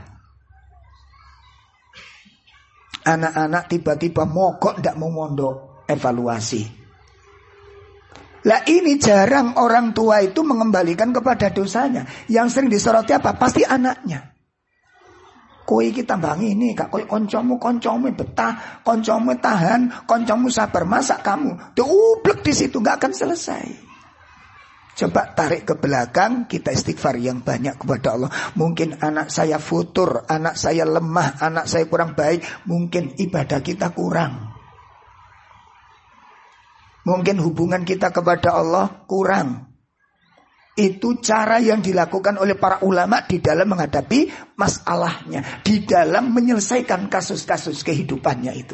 Anak-anak tiba-tiba mogok, tidak mau mondok, evaluasi. Lah ini jarang orang tua itu mengembalikan kepada dosanya. Yang sering disoroti apa? Pasti anaknya. kowe iki tambah ngene, gak koyo kancamu, kancamu betah, kancamu tahan, kancamu sabar, masa kamu diublek di situ gak akan selesai. Coba tarik ke belakang, kita istighfar yang banyak kepada Allah. Mungkin anak saya futur, anak saya lemah, anak saya kurang baik, mungkin ibadah kita kurang. Mungkin hubungan kita kepada Allah kurang. Itu cara yang dilakukan oleh para ulama di dalam menghadapi masalahnya, di dalam menyelesaikan kasus-kasus kehidupannya itu.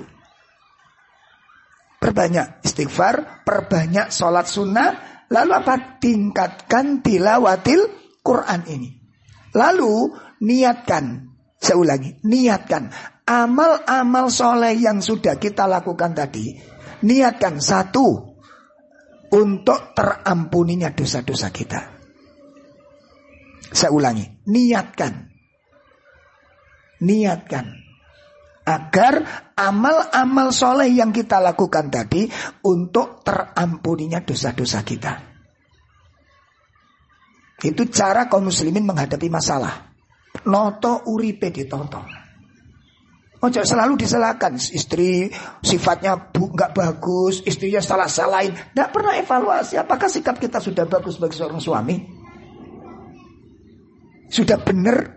Perbanyak istighfar, perbanyak sholat sunnah. Lalu apa? Tingkatkan tilawatil Quran ini. Lalu niatkan, saya ulangi, niatkan amal-amal soleh yang sudah kita lakukan tadi. Niatkan satu, untuk terampuninya dosa-dosa kita. Saya ulangi, niatkan. Niatkan agar amal-amal soleh yang kita lakukan tadi untuk terampuninya dosa-dosa kita. Itu cara kaum muslimin menghadapi masalah. Noto uripe ditoto. Ojo selalu disalahkan, istri sifatnya bu, gak bagus, istrinya salah-salahin. Tidak pernah evaluasi apakah sikap kita sudah bagus sebagai seorang suami, sudah benar,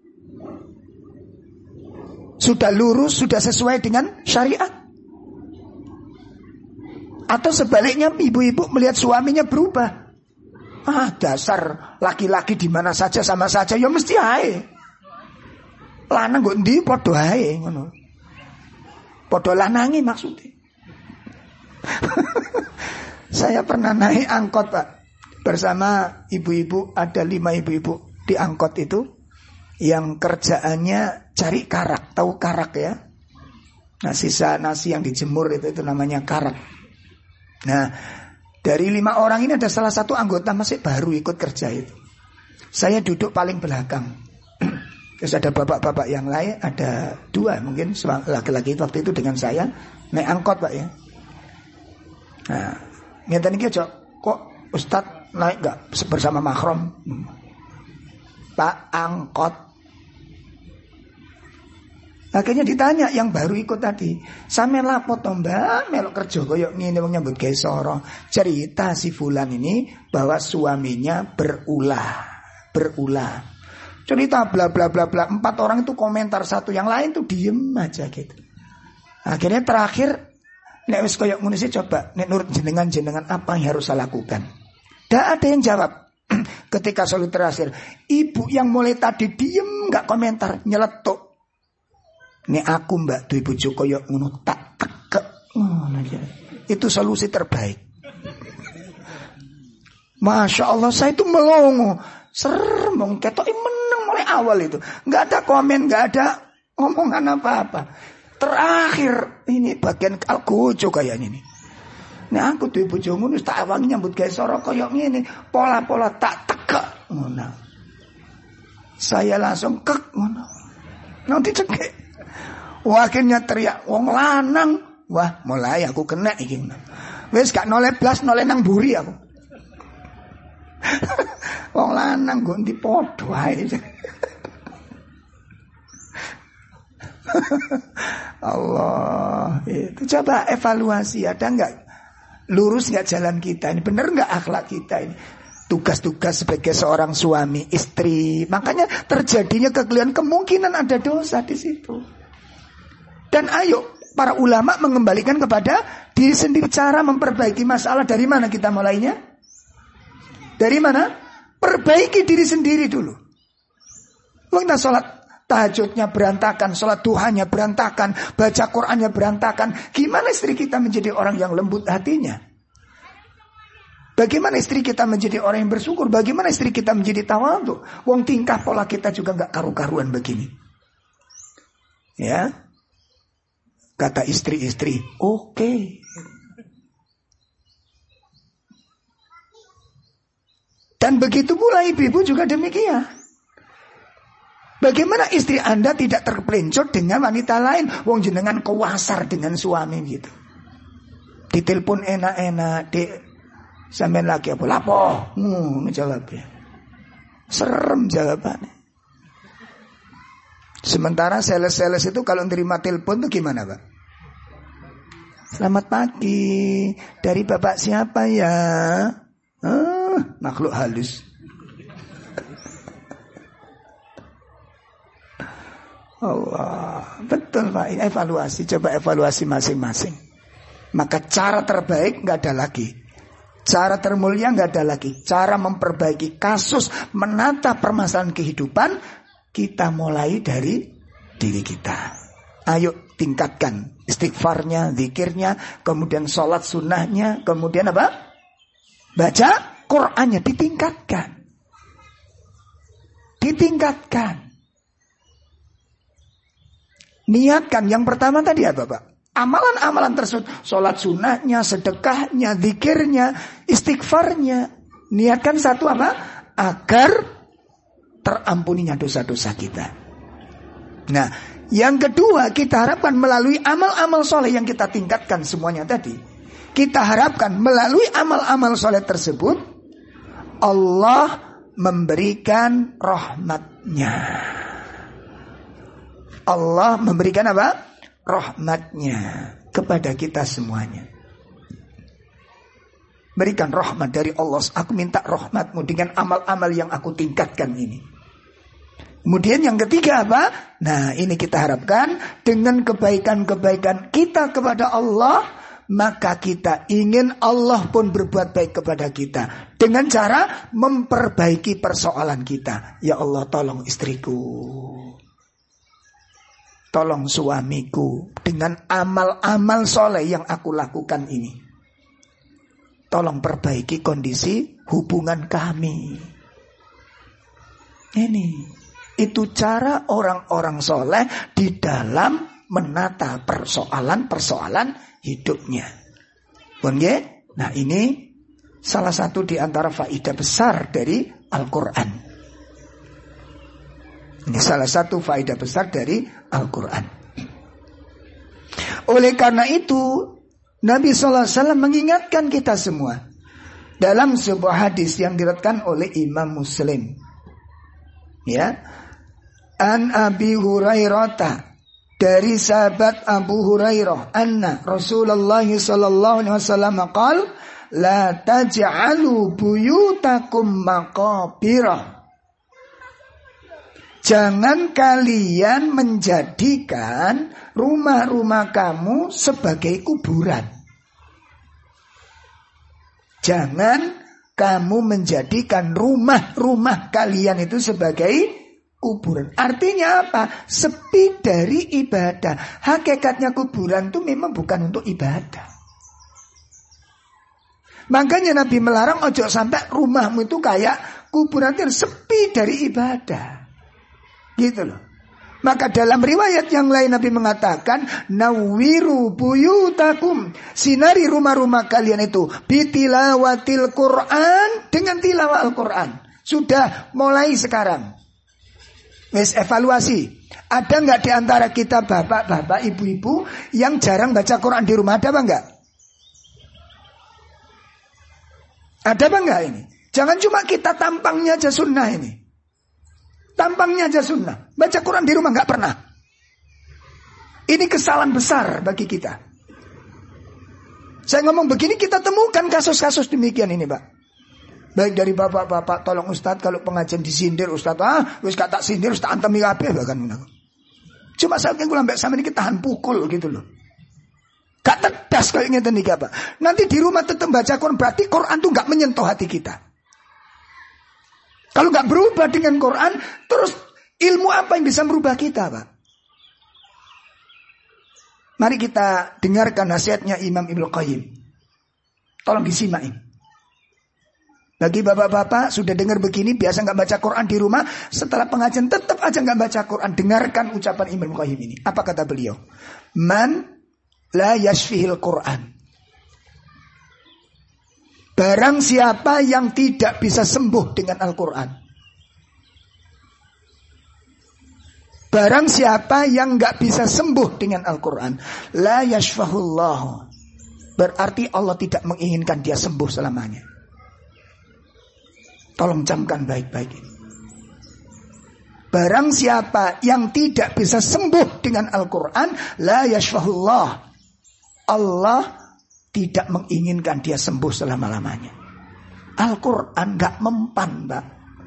sudah lurus, sudah sesuai dengan syariat. Atau sebaliknya ibu-ibu melihat suaminya berubah. Ah, dasar laki-laki di mana saja sama saja, ya mesti ae. Lanang kok ndi padha ae ngono. Padha lanangi maksudnya. Saya pernah naik angkot, Pak, bersama ibu-ibu, ada lima ibu-ibu di angkot itu yang kerjaannya cari karak, tahu karak ya? Nah, sisa nasi yang dijemur itu itu namanya karak. Nah, dari lima orang ini ada salah satu anggota masih baru ikut kerja itu. Saya duduk paling belakang. Terus ada bapak-bapak yang lain, ada dua mungkin laki-laki waktu itu dengan saya naik angkot, Pak ya. Nah, ngeten iki aja kok Ustadz naik enggak bersama mahram? Hmm. Pak angkot. Akhirnya ditanya yang baru ikut tadi, "Sampeyan lapo to, Mbak? Melok kerja koyo ngene wong nyambut gawe soro." Cerita si fulan ini bahwa suaminya berulah, berulah. Cerita bla bla bla bla. Empat orang itu komentar, satu yang lain tuh diem aja gitu. Akhirnya terakhir, nek wis koyo ngono sih, coba nek nurut jenengan jenengan apa yang harus saya lakukan? Tidak ada yang jawab. Ketika solu terakhir, ibu yang mulai tadi diem nggak komentar, nyeletuk. Nek aku Mbak duwe bojo koyo ngono tak tekek. Oh, itu solusi terbaik. Masya Allah, saya itu melongo. Serem, ketok meneng mulai awal itu. Nggak ada komen, nggak ada omongan apa-apa. Terakhir ini bagian algojo kayaknya ini. Nah aku tuh bojo ngono tak awangi nyambut gawe soro koyo ngene, pola-pola tak tekek ngono. Saya langsung kek ngono. Nanti cekek. Wah, akhirnya teriak wong lanang. Wah, mulai aku kena iki. Wis gak noleh blas noleh nang buri aku. Wong lanang nggo ndi padha ae. Allah, itu coba evaluasi, ada enggak lurus enggak jalan kita ini, benar enggak akhlak kita ini, tugas-tugas sebagai seorang suami, istri. Makanya terjadinya kekeliruan, kemungkinan ada dosa di situ. Dan ayo para ulama mengembalikan kepada diri sendiri cara memperbaiki masalah. Dari mana kita mulainya? Dari mana? Perbaiki diri sendiri dulu. Kita sholat tahajudnya berantakan, sholat duhanya berantakan, baca Qur'annya berantakan. Gimana istri kita menjadi orang yang lembut hatinya? Bagaimana istri kita menjadi orang yang bersyukur? Bagaimana istri kita menjadi tawadhu? Wong tingkah pola kita juga gak karu-karuan begini. Ya, kata istri-istri, oke. Okay. Dan begitu pula ibu-ibu juga demikian. Bagaimana istri Anda tidak terpelencot dengan wanita lain? Wong jenengan kewasar dengan suami gitu. Ditelepon enak-enak, Dek, sampean lagi apa? Lapo? Hmm, jawabnya. Serem jawabannya. Sementara sales-sales itu kalau nerima telepon tuh gimana, Pak? Selamat pagi, dari Bapak siapa ya? Ah, makhluk halus. Allah, betul Pak. Ini evaluasi, coba evaluasi masing-masing. Maka cara terbaik nggak ada lagi. Cara termulia nggak ada lagi. Cara memperbaiki kasus, menata permasalahan kehidupan, kita mulai dari diri kita. Ayo tingkatkan istighfarnya, zikirnya, kemudian sholat sunnahnya, kemudian apa? Baca Qur'annya, ditingkatkan. Ditingkatkan. Niatkan, yang pertama tadi apa Pak? Amalan-amalan tersebut, sholat sunnahnya, sedekahnya, zikirnya, istighfarnya. Niatkan satu apa? Agar terampuninya dosa-dosa kita. Nah, yang kedua kita harapkan melalui amal-amal soleh yang kita tingkatkan semuanya tadi. Kita harapkan melalui amal-amal soleh tersebut Allah memberikan rahmatnya. Allah memberikan apa? Rahmatnya kepada kita semuanya. Berikan rahmat dari Allah. Aku minta rahmatmu dengan amal-amal yang aku tingkatkan ini. Kemudian yang ketiga apa? Nah, ini kita harapkan dengan kebaikan-kebaikan kita kepada Allah, maka kita ingin Allah pun berbuat baik kepada kita dengan cara memperbaiki persoalan kita. Ya Allah, tolong istriku, tolong suamiku dengan amal-amal soleh yang aku lakukan ini. Tolong perbaiki kondisi hubungan kami. Ini, itu cara orang-orang soleh di dalam menata persoalan-persoalan hidupnya. Oke? Nah, ini salah satu di antara faedah besar dari Al-Quran. Ini salah satu faedah besar dari Al-Quran. Oleh karena itu, Nabi shallallahu alaihi wasallam mengingatkan kita semua dalam sebuah hadis yang diriwayatkan oleh Imam Muslim. Ya, An Abi Hurairah, dari sahabat Abu Hurairah, anna Rasulullah sallallahu alaihi wasallam qaal, la taj'alu buyutakum maqabira. Jangan kalian menjadikan rumah-rumah kamu sebagai kuburan. Jangan kamu menjadikan rumah-rumah kalian itu sebagai kuburan. Artinya apa? Sepi dari ibadah. Hakikatnya kuburan itu memang bukan untuk ibadah. Makanya Nabi melarang ojo sampai rumahmu itu kayak kuburan, itu sepi dari ibadah. Gitu loh. Maka dalam riwayat yang lain Nabi mengatakan, nawwiru buyutakum, sinari rumah-rumah kalian itu bitilawatil Quran, dengan tilawah Al-Quran. Sudah mulai sekarang. Wes evaluasi. Ada nggak di antara kita bapak-bapak, ibu-ibu yang jarang baca Quran di rumah? Ada apa enggak? Ada apa enggak ini? Jangan cuma kita tampangnya aja sunnah ini. Tampangnya aja sunnah. Baca Quran di rumah nggak pernah. Ini kesalahan besar bagi kita. Saya ngomong begini, kita temukan kasus-kasus demikian ini, Pak. Baik dari bapak-bapak, tolong Ustadz kalau pengajian disindir Ustadz, ah, wis kata sindir Ustadz antemi kabeh bahkan. Cuma saat yang gue sampai ini kita tahan pukul gitu loh. Gak tedas kalau ingin nih Pak. Nanti di rumah tetap baca Quran, berarti Quran tuh nggak menyentuh hati kita. Kalau nggak berubah dengan Quran, terus ilmu apa yang bisa merubah kita, Pak? Mari kita dengarkan nasihatnya Imam Ibnu Qayyim. Tolong disimain. Bagi bapak-bapak sudah dengar begini, biasa nggak baca Quran di rumah, setelah pengajian tetap aja nggak baca Quran. Dengarkan ucapan Imam Ibnu Qayyim ini. Apa kata beliau? Man la yashfihil Quran. Barang siapa yang tidak bisa sembuh dengan Al-Quran. Barang siapa yang gak bisa sembuh dengan Al-Quran. La yashfahullah. Berarti Allah tidak menginginkan dia sembuh selamanya. Tolong camkan baik-baik ini. Barang siapa yang tidak bisa sembuh dengan Al-Quran, la yashfahullah, Allah tidak menginginkan dia sembuh selama-lamanya. Al-Quran gak mempan, Mbak.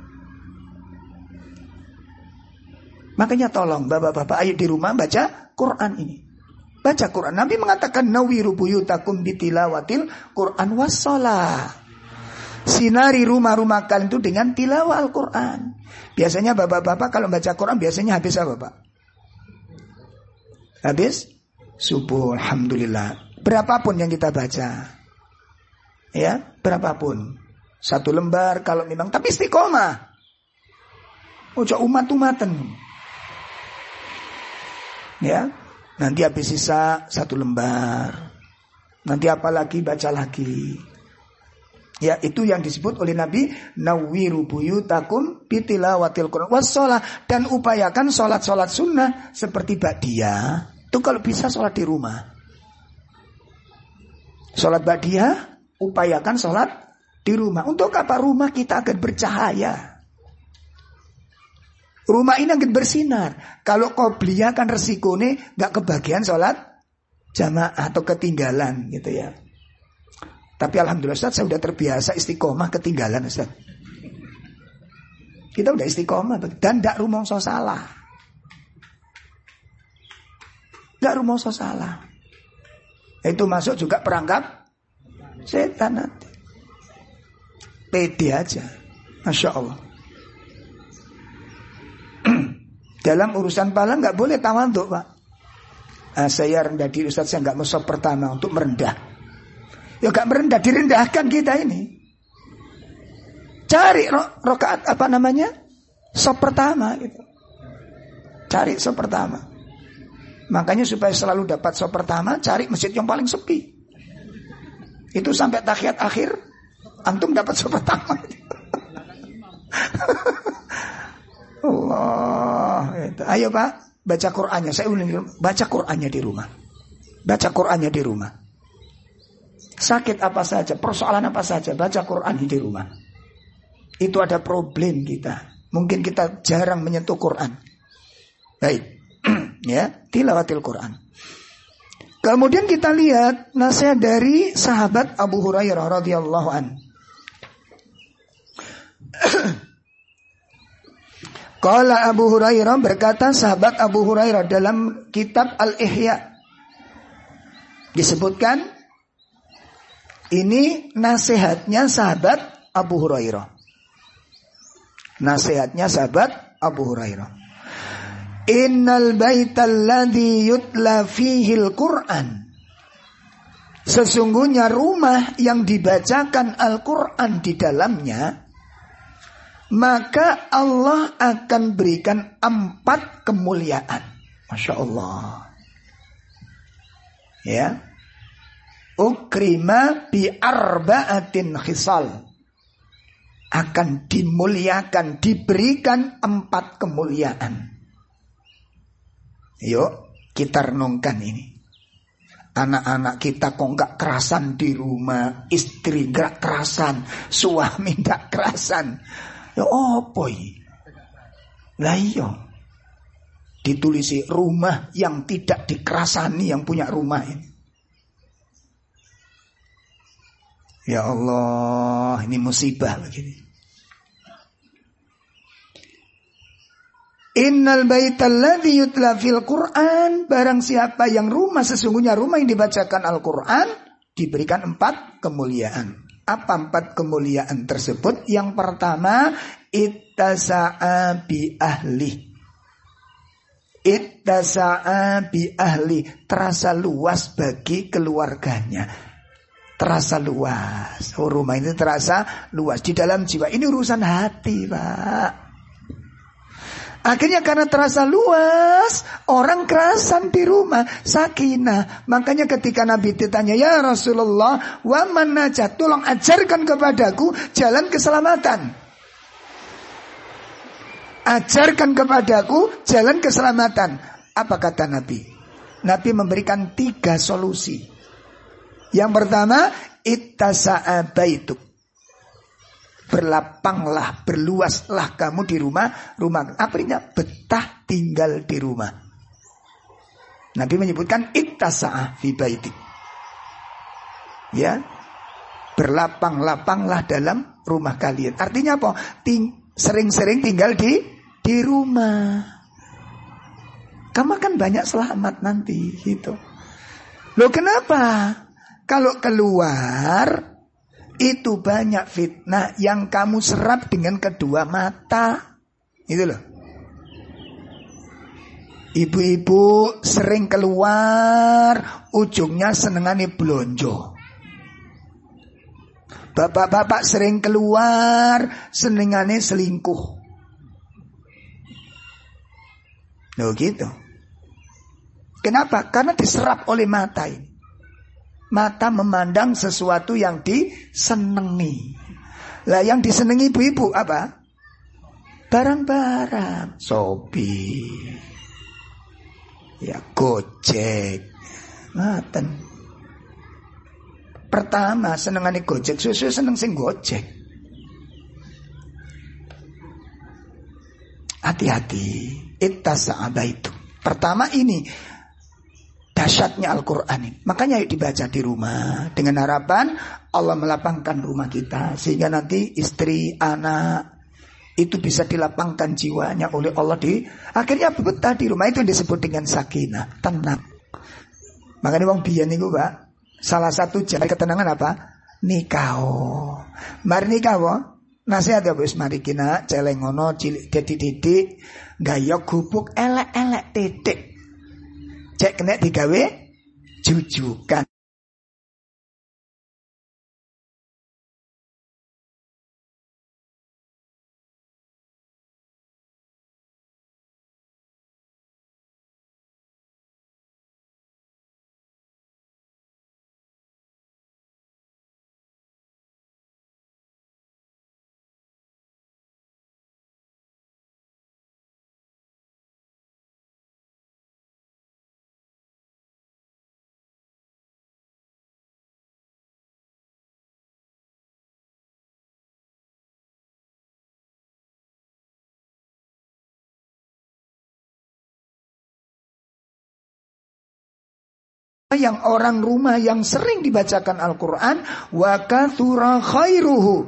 Makanya tolong bapak-bapak, ayo di rumah baca Quran ini. Baca Quran. Nabi mengatakan nawiru buyutakum bitilawatil Quran wassalah. Sinari rumah-rumah kalian itu dengan tilawah Al-Quran. Biasanya bapak-bapak kalau baca Quran biasanya habis apa, Pak? Habis subuh, alhamdulillah. Berapapun yang kita baca, ya, berapapun. Satu lembar kalau memang, tapi istiqomah. Ojo umat-umatan. Ya, nanti habis sisa satu lembar. Nanti apa lagi, baca lagi. Ya, itu yang disebut oleh Nabi, nawwiru buyutakum bitilawatil Quran wassalah, dan upayakan sholat-sholat sunnah seperti ba'diyah. Itu kalau bisa sholat di rumah. Sholat ba'diyah, upayakan sholat di rumah. Untuk apa? Rumah kita akan bercahaya. Rumah ini akan bersinar. Kalau qobliyah kan resikonya gak kebagian sholat jamaah atau ketinggalan gitu ya. Tapi alhamdulillah Ustaz, saya sudah terbiasa istiqomah ketinggalan Ustaz. Kita udah istiqomah dan gak rumongso salah. Gak rumongso salah. Itu masuk juga perangkap setan nanti. Pede aja. Masya Allah. Dalam urusan pahala gak boleh tawadhu, Pak. Nah, saya rendah diri Ustaz, saya gak mau sop pertama untuk merendah. Ya gak merendah, direndahkan kita ini. Cari ro- rokaat apa namanya? Sop pertama gitu. Cari sop pertama. Makanya supaya selalu dapat sop pertama, cari masjid yang paling sepi. Itu sampai tahiyat akhir, antum dapat sop pertama. Allah, itu. Ayo Pak, baca Qur'annya. Saya ulangi, baca Qur'annya di rumah. Baca Qur'annya di rumah. Sakit apa saja, persoalan apa saja, baca Qur'an di rumah. Itu ada problem kita. Mungkin kita jarang menyentuh Qur'an. Baik, ya, tilawatil Qur'an. Kemudian kita lihat nasihat dari sahabat Abu Hurairah radhiyallahu an. Qala Abu Hurairah, berkata sahabat Abu Hurairah dalam kitab Al-Ihya, disebutkan ini nasihatnya sahabat Abu Hurairah. Nasihatnya sahabat Abu Hurairah. Innal baital ladzi yutla fihil Qur'an. Sesungguhnya rumah yang dibacakan Al-Qur'an di dalamnya, maka Allah akan berikan empat kemuliaan. Masya Allah. Ya. Ukrima bi arba'atin khisal. Akan dimuliakan, diberikan empat kemuliaan. Yuk kita renungkan ini. Anak-anak kita kok gak kerasan di rumah, istri gak kerasan, suami gak kerasan. Ya apa ini? Lah iya. Ditulisi rumah yang tidak dikerasani yang punya rumah ini. Ya Allah, ini musibah begini. Innal baital ladzi yutla fil Qur'an, barang siapa yang rumah, sesungguhnya rumah yang dibacakan Al-Qur'an, diberikan empat kemuliaan. Apa empat kemuliaan tersebut? Yang pertama, ittasa'a bi ahli. Ittasa'a bi ahli, terasa luas bagi keluarganya. Terasa luas. Oh, rumah ini terasa luas di dalam jiwa. Ini urusan hati, Pak. Akhirnya karena terasa luas, orang kerasan di rumah, sakinah. Makanya ketika Nabi ditanya, ya Rasulullah, wa man najat, tolong ajarkan kepadaku jalan keselamatan. Ajarkan kepadaku jalan keselamatan. Apa kata Nabi? Nabi memberikan tiga solusi. Yang pertama, ittasa'a baituk. berlapanglah, berluaslah kamu di rumah, rumah. Artinya betah tinggal di rumah. Nabi menyebutkan ittasa'a fi baitik. Ya, berlapang-lapanglah dalam rumah kalian. Artinya apa? Ting- sering-sering tinggal di di rumah. Kamu akan banyak selamat nanti, gitu. Loh kenapa? Kalau keluar itu banyak fitnah yang kamu serap dengan kedua mata. Itu loh. Ibu-ibu sering keluar, ujungnya senengane blonjo. Bapak-bapak sering keluar, senengane selingkuh. Loh gitu. Kenapa? Karena diserap oleh mata ini. Mata memandang sesuatu yang disenangi. Lah yang disenangi ibu-ibu apa? Barang-barang. Shopee. Ya Gojek. Ngaten. Pertama senengane Gojek, susu seneng sing Gojek. Hati-hati. Ittasa'a itu. Pertama ini dahsyatnya Al-Quran ini. Makanya yuk dibaca di rumah. Dengan harapan Allah melapangkan rumah kita. Sehingga nanti istri, anak itu bisa dilapangkan jiwanya oleh Allah di akhirnya betah di rumah. Itu yang disebut dengan sakinah, tenang. Makanya wong biyen niku, Pak, salah satu jalan ketenangan apa? Nikah. Mari nikah, nasihat ya wis mari kina celeng ngono cilik didik-didik gaya gubuk elek-elek titik. Cek kena digawe jujukan. Yang orang rumah yang sering dibacakan Al-Quran, wa kathura khairuhu.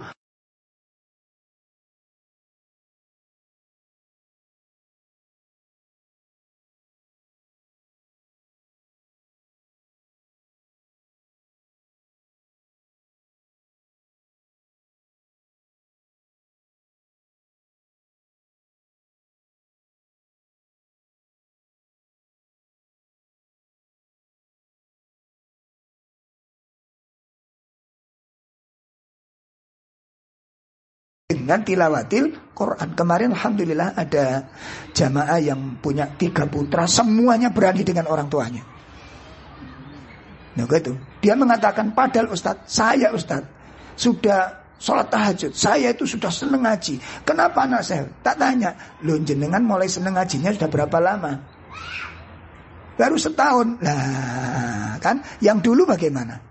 Dengan tilawatil Quran. Kemarin alhamdulillah ada jamaah yang punya tiga putra, semuanya berani dengan orang tuanya. Nah gitu. Dia mengatakan, padahal Ustadz, saya Ustadz sudah sholat tahajud, saya itu sudah seneng ngaji. Kenapa anak saya? Tak tanya, lo jenengan mulai seneng ngajinya sudah berapa lama? Baru setahun. Lah kan, yang dulu bagaimana?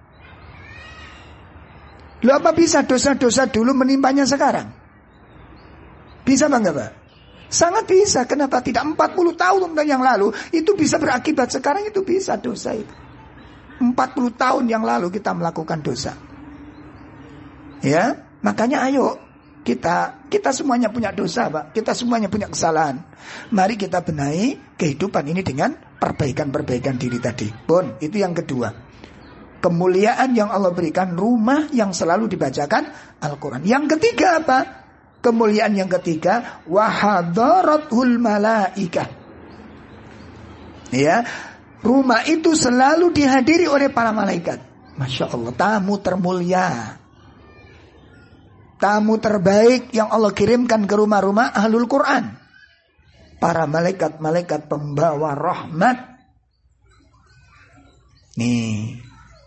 Lo apa bisa dosa-dosa dulu menimpanya sekarang? Bisa bangga Pak? Sangat bisa. Kenapa tidak? empat puluh tahun yang lalu itu bisa berakibat. Sekarang itu bisa dosa itu. empat puluh tahun yang lalu kita melakukan dosa. Ya, makanya ayo kita kita semuanya punya dosa Pak. Kita semuanya punya kesalahan. Mari kita benahi kehidupan ini dengan perbaikan-perbaikan diri tadi. Bon, itu yang kedua. Kemuliaan yang Allah berikan, rumah yang selalu dibacakan Al-Quran. Yang ketiga apa? Kemuliaan yang ketiga, wahadaratul malaikah. Ya, rumah itu selalu dihadiri oleh para malaikat. Masya Allah, tamu termulia, tamu terbaik yang Allah kirimkan ke rumah-rumah ahlul Quran. Para malaikat-malaikat pembawa rahmat. Nih.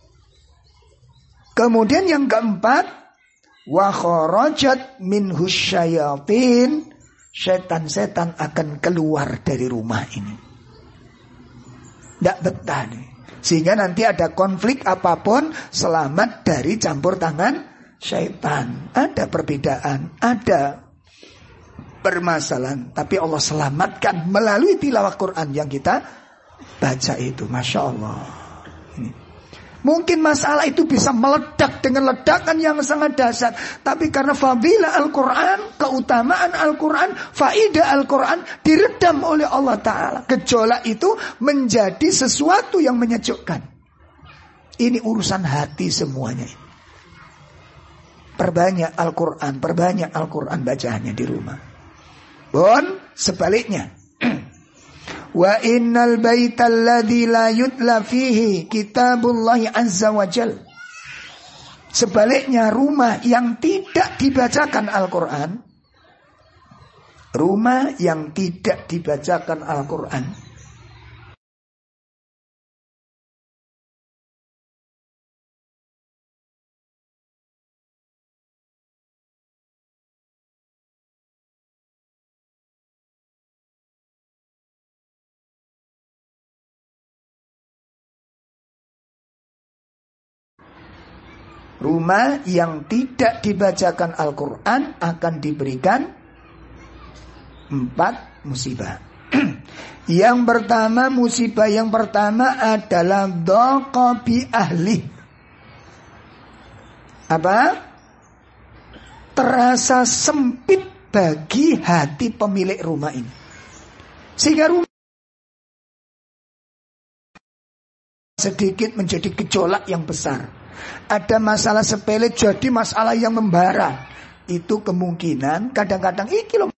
Kemudian yang keempat, wa kharajat minhu syayatin, setan-setan akan keluar dari rumah ini. Tidak betah nih. Sehingga nanti ada konflik apapun, selamat dari campur tangan syaitan. Ada perbedaan, ada permasalahan, tapi Allah selamatkan melalui tilawah Quran yang kita baca itu. Masya Allah. Ini. Mungkin masalah itu bisa meledak dengan ledakan yang sangat dahsyat, tapi karena fadilah Al-Quran, keutamaan Al-Quran, faidah Al-Quran diredam oleh Allah Ta'ala. Gejolak itu menjadi sesuatu yang menyejukkan. Ini urusan hati semuanya. Perbanyak Al-Quran, perbanyak Al-Quran bacaannya di rumah. Bon, sebaliknya. Wa innal baital ladzi la yutla fihi kitabullahi azza wa jal. Sebaliknya, rumah yang tidak dibacakan Al-Quran, rumah yang tidak dibacakan Al-Quran, rumah yang tidak dibacakan Al-Quran akan diberikan empat musibah. Yang pertama, musibah yang pertama adalah dhaqa bi ahli. Apa? Terasa sempit bagi hati pemilik rumah ini. Sehingga rumah sedikit menjadi gejolak yang besar. Ada masalah sepele jadi masalah yang membara. Itu kemungkinan kadang-kadang iki loh.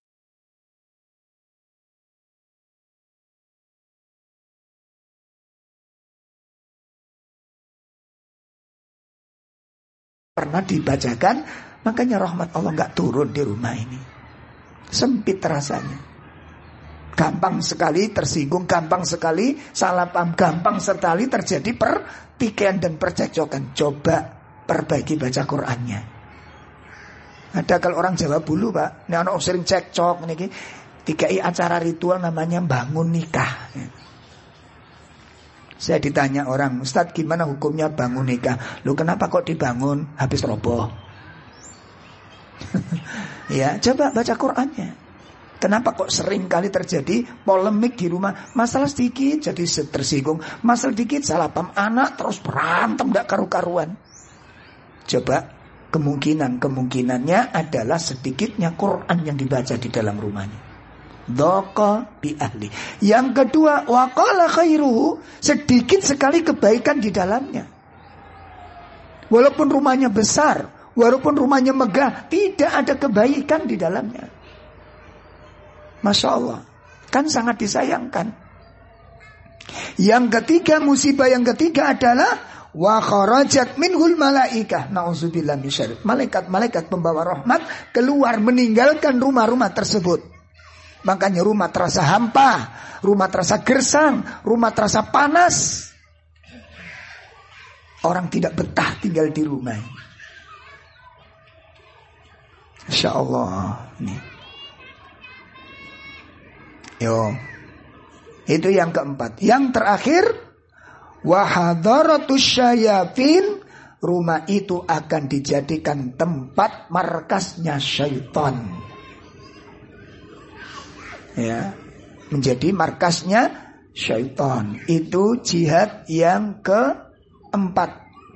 Pernah dibacakan, makanya rahmat Allah gak turun di rumah ini. Sempit rasanya. Gampang sekali tersinggung, gampang sekali salah paham, gampang sekali terjadi pertikaian dan percekcokan. Coba perbaiki baca Qur'annya. Ada kalau orang Jawa bulu, Pak, ini anak sering cekcok ini, tiga i acara ritual namanya bangun nikah. Saya ditanya orang, Ustadz gimana hukumnya bangun nikah? Lu kenapa kok dibangun habis roboh? Ya, coba baca Qur'annya. Kenapa kok sering kali terjadi polemik di rumah? Masalah sedikit jadi tersinggung, masalah sedikit salah paham, anak terus berantem gak karu-karuan. Coba kemungkinan-kemungkinannya adalah sedikitnya Quran yang dibaca di dalam rumahnya. Dhaqa bi ahli. Yang kedua, waqala khairuhu, sedikit sekali kebaikan di dalamnya. Walaupun rumahnya besar, walaupun rumahnya megah, tidak ada kebaikan di dalamnya. Masya Allah, kan sangat disayangkan. Yang ketiga, musibah yang ketiga adalah wa kharajat minhul malaikah. Nauzubillah min syarri. Malaikat-malaikat pembawa rahmat keluar meninggalkan rumah-rumah tersebut. Makanya rumah terasa hampa, rumah terasa gersang, rumah terasa panas. Orang tidak betah tinggal di rumah. Masya Allah. Nih. Yo, itu yang keempat. Yang terakhir, wahadaratus syayatin, rumah itu akan dijadikan tempat markasnya syaitan. Ya, menjadi markasnya syaitan. Itu jihad yang keempat.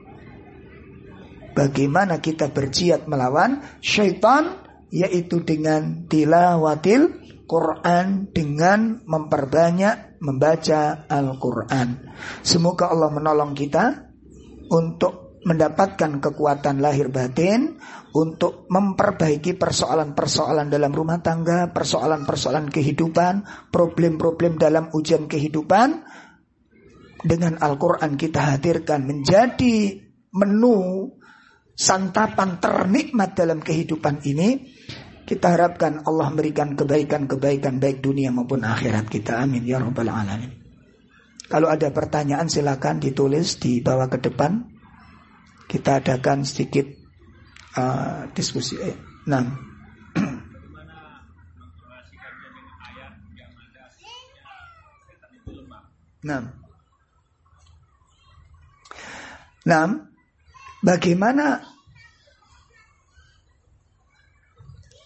Bagaimana kita berjihad melawan syaitan, yaitu dengan tilawatil Quran, dengan memperbanyak membaca Al-Quran. Semoga Allah menolong kita untuk mendapatkan kekuatan lahir batin, untuk memperbaiki persoalan-persoalan dalam rumah tangga, persoalan-persoalan kehidupan, problem-problem dalam ujian kehidupan. Dengan Al-Quran kita hadirkan menjadi menu santapan ternikmat dalam kehidupan ini. Kita harapkan Allah memberikan kebaikan-kebaikan baik dunia maupun akhirat kita. Amin ya rabbal alamin. Kalau ada pertanyaan silakan ditulis di bawah ke depan. Kita adakan sedikit uh, diskusi. Eh, nah. Nah. Nah, bagaimana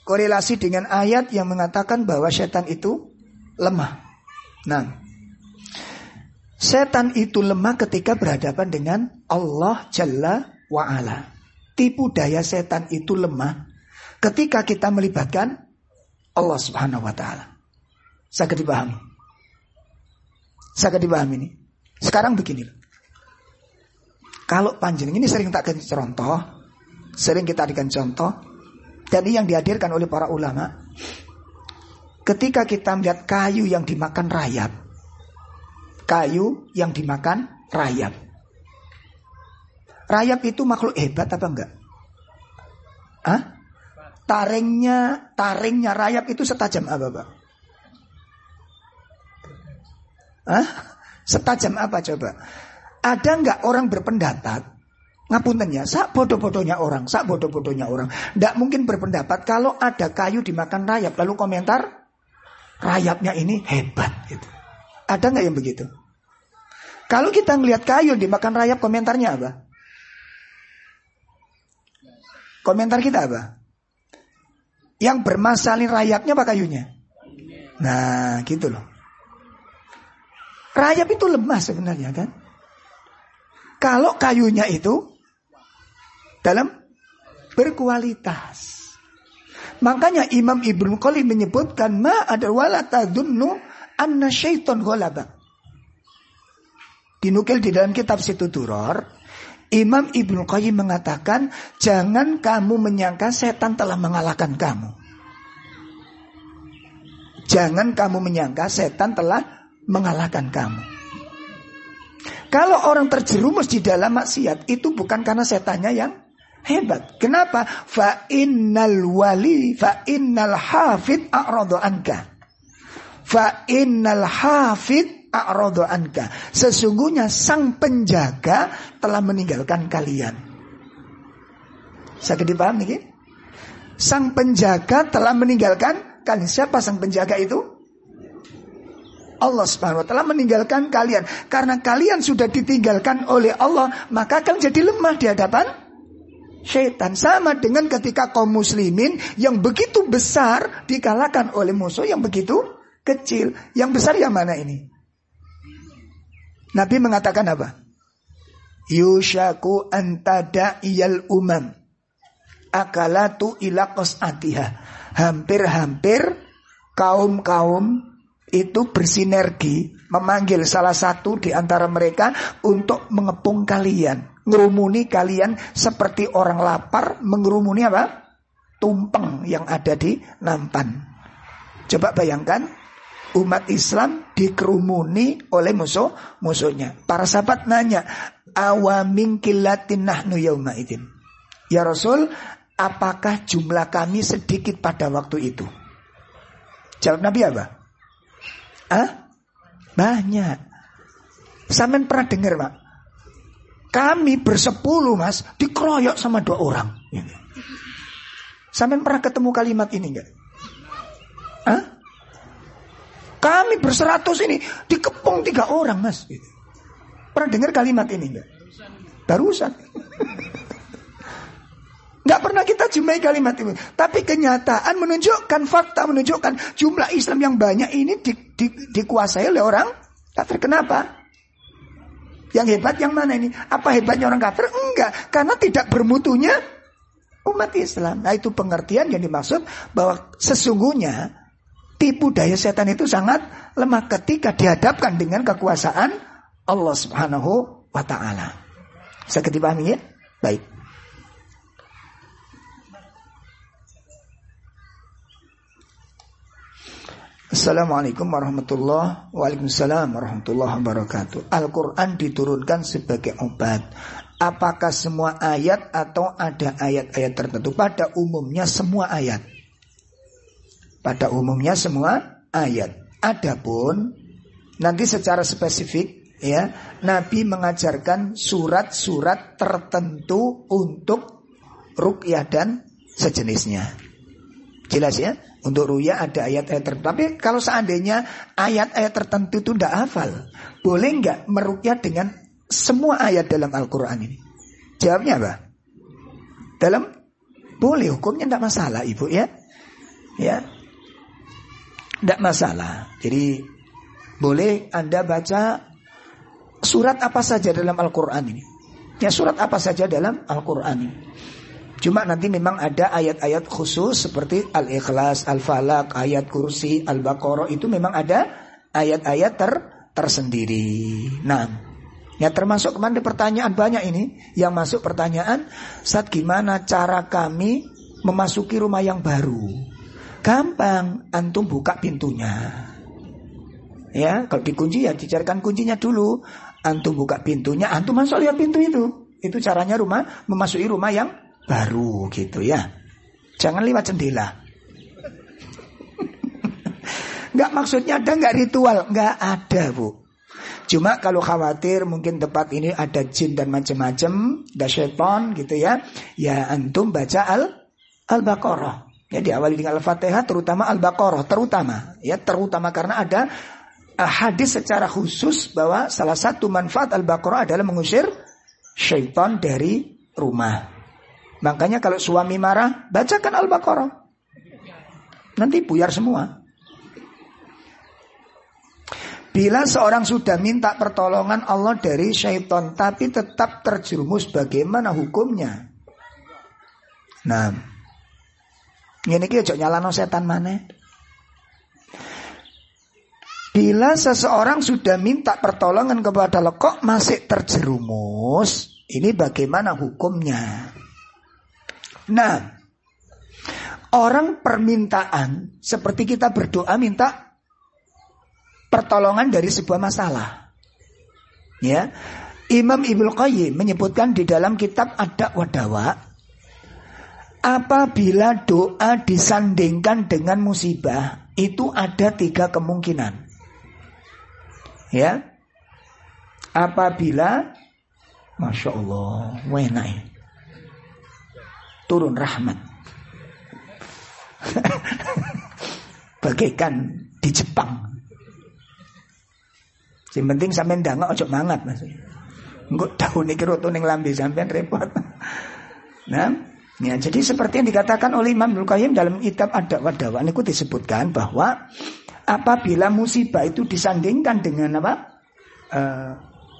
korelasi dengan ayat yang mengatakan bahwa setan itu lemah. Nah, setan itu lemah ketika berhadapan dengan Allah Jalla wa'ala. Tipu daya setan itu lemah ketika kita melibatkan Allah Subhanahu wa ta'ala. Sangat dipahami. Sangat dipahami ini. Sekarang begini. Kalau panjenengan ini sering tak kasih contoh, sering kita berikan contoh, dan ini yang dihadirkan oleh para ulama. Ketika kita melihat kayu yang dimakan rayap, kayu yang dimakan rayap. Rayap itu makhluk hebat apa enggak? Hah? Taringnya, taringnya rayap itu setajam apa, Pak? Hah? Setajam apa coba? Ada enggak orang berpendapat, ngapunten ya, sak bodoh-bodohnya orang, sak bodoh-bodohnya orang, enggak mungkin berpendapat kalau ada kayu dimakan rayap lalu komentar rayapnya ini hebat gitu. Ada enggak yang begitu? Kalau kita ngelihat kayu dimakan rayap, komentarnya apa? Komentar kita apa? Yang bermasalah rayapnya apa kayunya? Nah, gitu loh. Rayap itu lemah sebenarnya kan? Kalau kayunya itu dalam berkualitas. Makanya Imam Ibnu Qayyim menyebutkan ma ada wala tadunnu anna syaiton ghalaba. Dinukil di dalam kitab Situ Duror, Imam Ibnu Qayyim mengatakan, jangan kamu menyangka setan telah mengalahkan kamu. Jangan kamu menyangka setan telah mengalahkan kamu. Kalau orang terjerumus di dalam maksiat, itu bukan karena setannya yang hebat. Kenapa? Fa innal wali, fa innal hafid a'radu anka. Fa innal hafid a'radu anka. Sesungguhnya sang penjaga telah meninggalkan kalian. Saya dipahami nih? Sang penjaga telah meninggalkan kalian. Siapa sang penjaga itu? Allah Subhanahu wa ta'ala meninggalkan kalian. Karena kalian sudah ditinggalkan oleh Allah, maka kalian jadi lemah di hadapan syaitan. Sama dengan ketika kaum muslimin yang begitu besar dikalahkan oleh musuh yang begitu kecil. Yang besar yang mana ini? Nabi mengatakan apa? Yushaku antada iyal umam akalatu ila qas'atiha. Hampir-hampir kaum-kaum itu bersinergi memanggil salah satu di antara mereka untuk mengepung kalian, ngerumuni kalian seperti orang lapar mengerumuni apa? Tumpeng yang ada di nampan. Coba bayangkan, umat Islam dikerumuni oleh musuh-musuhnya. Para sahabat nanya, awamin kilatin nahnu yauma idzin. Ya Rasul, apakah jumlah kami sedikit pada waktu itu? Jawab Nabi apa? Ah, banyak. Sampean pernah dengar, Pak? Kami bersepuluh, Mas, dikeroyok sama dua orang. Sampean pernah ketemu kalimat ini enggak? Ah? Kami berseratus ini dikepung tiga orang, Mas. Pernah dengar kalimat ini enggak? Barusan. Enggak pernah kita jumpai kalimat itu. Tapi kenyataan menunjukkan, fakta menunjukkan jumlah Islam yang banyak ini di, di, dikuasai oleh orang kafir. Kenapa? Yang hebat yang mana ini? Apa hebatnya orang kafir? Enggak. Karena tidak bermutunya umat Islam. Nah, itu pengertian yang dimaksud bahwa sesungguhnya tipu daya setan itu sangat lemah ketika dihadapkan dengan kekuasaan Allah Subhanahu wa ta'ala. Bisa dipahami ya? Baik. Assalamualaikum warahmatullahi wabarakatuh. Waalaikumsalam warahmatullahi wabarakatuh. Al-Quran diturunkan sebagai obat. Apakah semua ayat atau ada ayat-ayat tertentu? Pada umumnya semua ayat. Pada umumnya semua ayat. Adapun nanti secara spesifik ya, Nabi mengajarkan surat-surat tertentu untuk ruqyah dan sejenisnya. Jelas ya? Untuk ruqyah ada ayat-ayat tertentu. Tapi kalau seandainya ayat-ayat tertentu itu tidak hafal, boleh enggak meruqyah dengan semua ayat dalam Al-Quran ini? Jawabnya apa? Dalam boleh, hukumnya tidak masalah, Ibu ya. Ya, tidak masalah. Jadi boleh Anda baca surat apa saja dalam Al-Quran ini. Ya, surat apa saja dalam Al-Quran ini. Cuma nanti memang ada ayat-ayat khusus seperti Al-Ikhlas, Al-Falaq, ayat Kursi, Al-Baqarah, itu memang ada ayat-ayat ter tersendiri. Nah, ya termasuk kemarin pertanyaan banyak ini. Yang masuk pertanyaan, Ustaz, gimana cara kami memasuki rumah yang baru? Gampang, antum buka pintunya. Ya, kalau dikunci ya dicarikan kuncinya dulu. Antum buka pintunya, antum masuk lihat pintu itu. Itu caranya rumah memasuki rumah yang baru gitu ya. Jangan lewat jendela. Enggak, maksudnya ada enggak ritual? Enggak ada, Bu. Cuma kalau khawatir mungkin tempat ini ada jin dan macam-macam, ada syaitan gitu ya. Ya antum baca al Al-Baqarah. Ya diawali dengan Al-Fatihah, terutama Al-Baqarah, terutama ya terutama karena ada hadis secara khusus bahwa salah satu manfaat Al-Baqarah adalah mengusir syaitan dari rumah. Makanya kalau suami marah, bacakan Al-Baqarah. Nanti buyar semua. Bila seorang sudah minta pertolongan Allah dari syaitan tapi tetap terjerumus, bagaimana hukumnya? Nah, ini kita nyalano setan mana? Bila seseorang sudah minta pertolongan kepada Allah kok masih terjerumus, ini bagaimana hukumnya? Nah, orang permintaan seperti kita berdoa minta pertolongan dari sebuah masalah. Ya, Imam Ibnu Qayyim menyebutkan di dalam kitab Ad-Da' wa Dawa, apabila doa disandingkan dengan musibah, itu ada tiga kemungkinan. Ya, apabila, masya Allah, wenai, turun rahmat, bagaikan di Jepang. Yang penting sampean ndangok ojo mangat Mas. Engko daun iki roto ning lambe sampean repot. Nah, ya, jadi seperti yang dikatakan oleh Imam Ibnu Qayyim dalam kitab Ad-Da' wa Dawa niku disebutkan bahwa apabila musibah itu disandingkan dengan apa? Uh,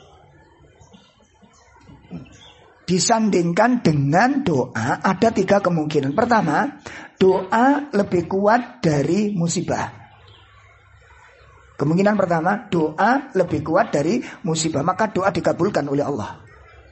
disandingkan dengan doa, ada tiga kemungkinan. Pertama, doa lebih kuat dari musibah. Kemungkinan pertama, doa lebih kuat dari musibah, maka doa dikabulkan oleh Allah.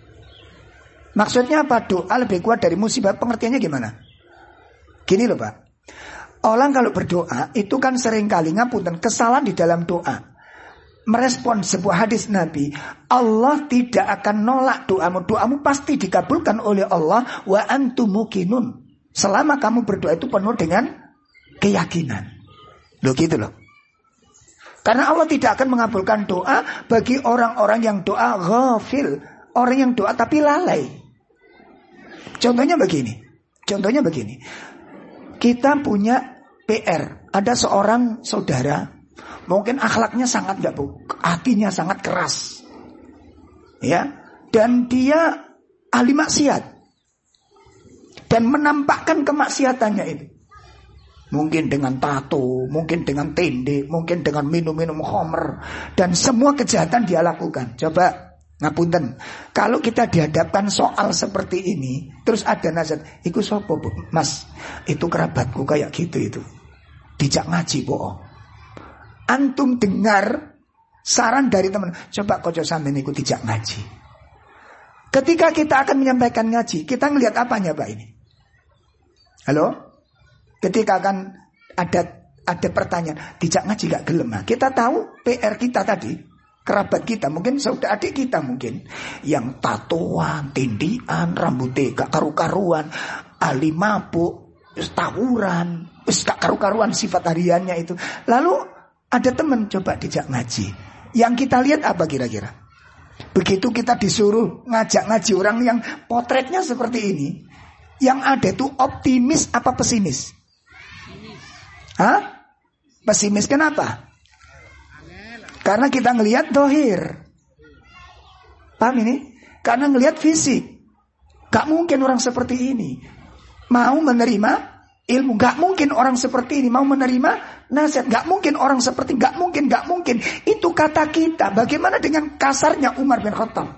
Maksudnya apa? Doa lebih kuat dari musibah, pengertiannya gimana? Gini loh Pak, orang kalau berdoa itu kan seringkali ngapunten kesalahan di dalam doa. Merespon sebuah hadis Nabi, Allah tidak akan nolak doamu, doamu pasti dikabulkan oleh Allah. Wa antum muqinun, selama kamu berdoa itu penuh dengan keyakinan. Loh gitu loh. Karena Allah tidak akan mengabulkan doa bagi orang-orang yang doa ghafil, orang yang doa tapi lalai. Contohnya begini, contohnya begini. Kita punya P R, ada seorang saudara, mungkin akhlaknya sangat gak baik, hatinya sangat keras, ya, dan dia ahli maksiat dan menampakkan kemaksiatannya itu. Mungkin dengan tato, mungkin dengan tende, mungkin dengan minum-minum khamr, dan semua kejahatan dia lakukan. Coba ngapunten, kalau kita dihadapkan soal seperti ini, terus ada nasihat, iku sopo Mas, itu kerabatku kayak gitu itu, dijak ngaji bohong. Antum dengar saran dari teman, coba koco sampean iku dijak ngaji. Ketika kita akan menyampaikan ngaji, kita ngelihat apanya Pak ini? Halo? Ketika akan ada ada pertanyaan, dijak ngaji gak gelem. Nah, kita tahu P R kita tadi, kerabat kita, mungkin saudara adik kita mungkin, yang tatoan, tindian, rambutnya gak karu-karuan, ahli mabuk, tawuran, gak karu-karuan sifat hariannya itu. Lalu ada teman coba dijak ngaji. Yang kita lihat apa kira-kira? Begitu kita disuruh ngajak ngaji orang yang potretnya seperti ini, yang ada itu optimis apa pesimis? Hah? Pesimis kenapa? Karena kita ngelihat dohir. Paham ini? Karena ngelihat fisik. Gak mungkin orang seperti ini mau menerima ilmu. Gak mungkin orang seperti ini mau menerima nasihat. Gak mungkin orang seperti, gak mungkin, gak mungkin. Itu kata kita. Bagaimana dengan kasarnya Umar bin Khattab?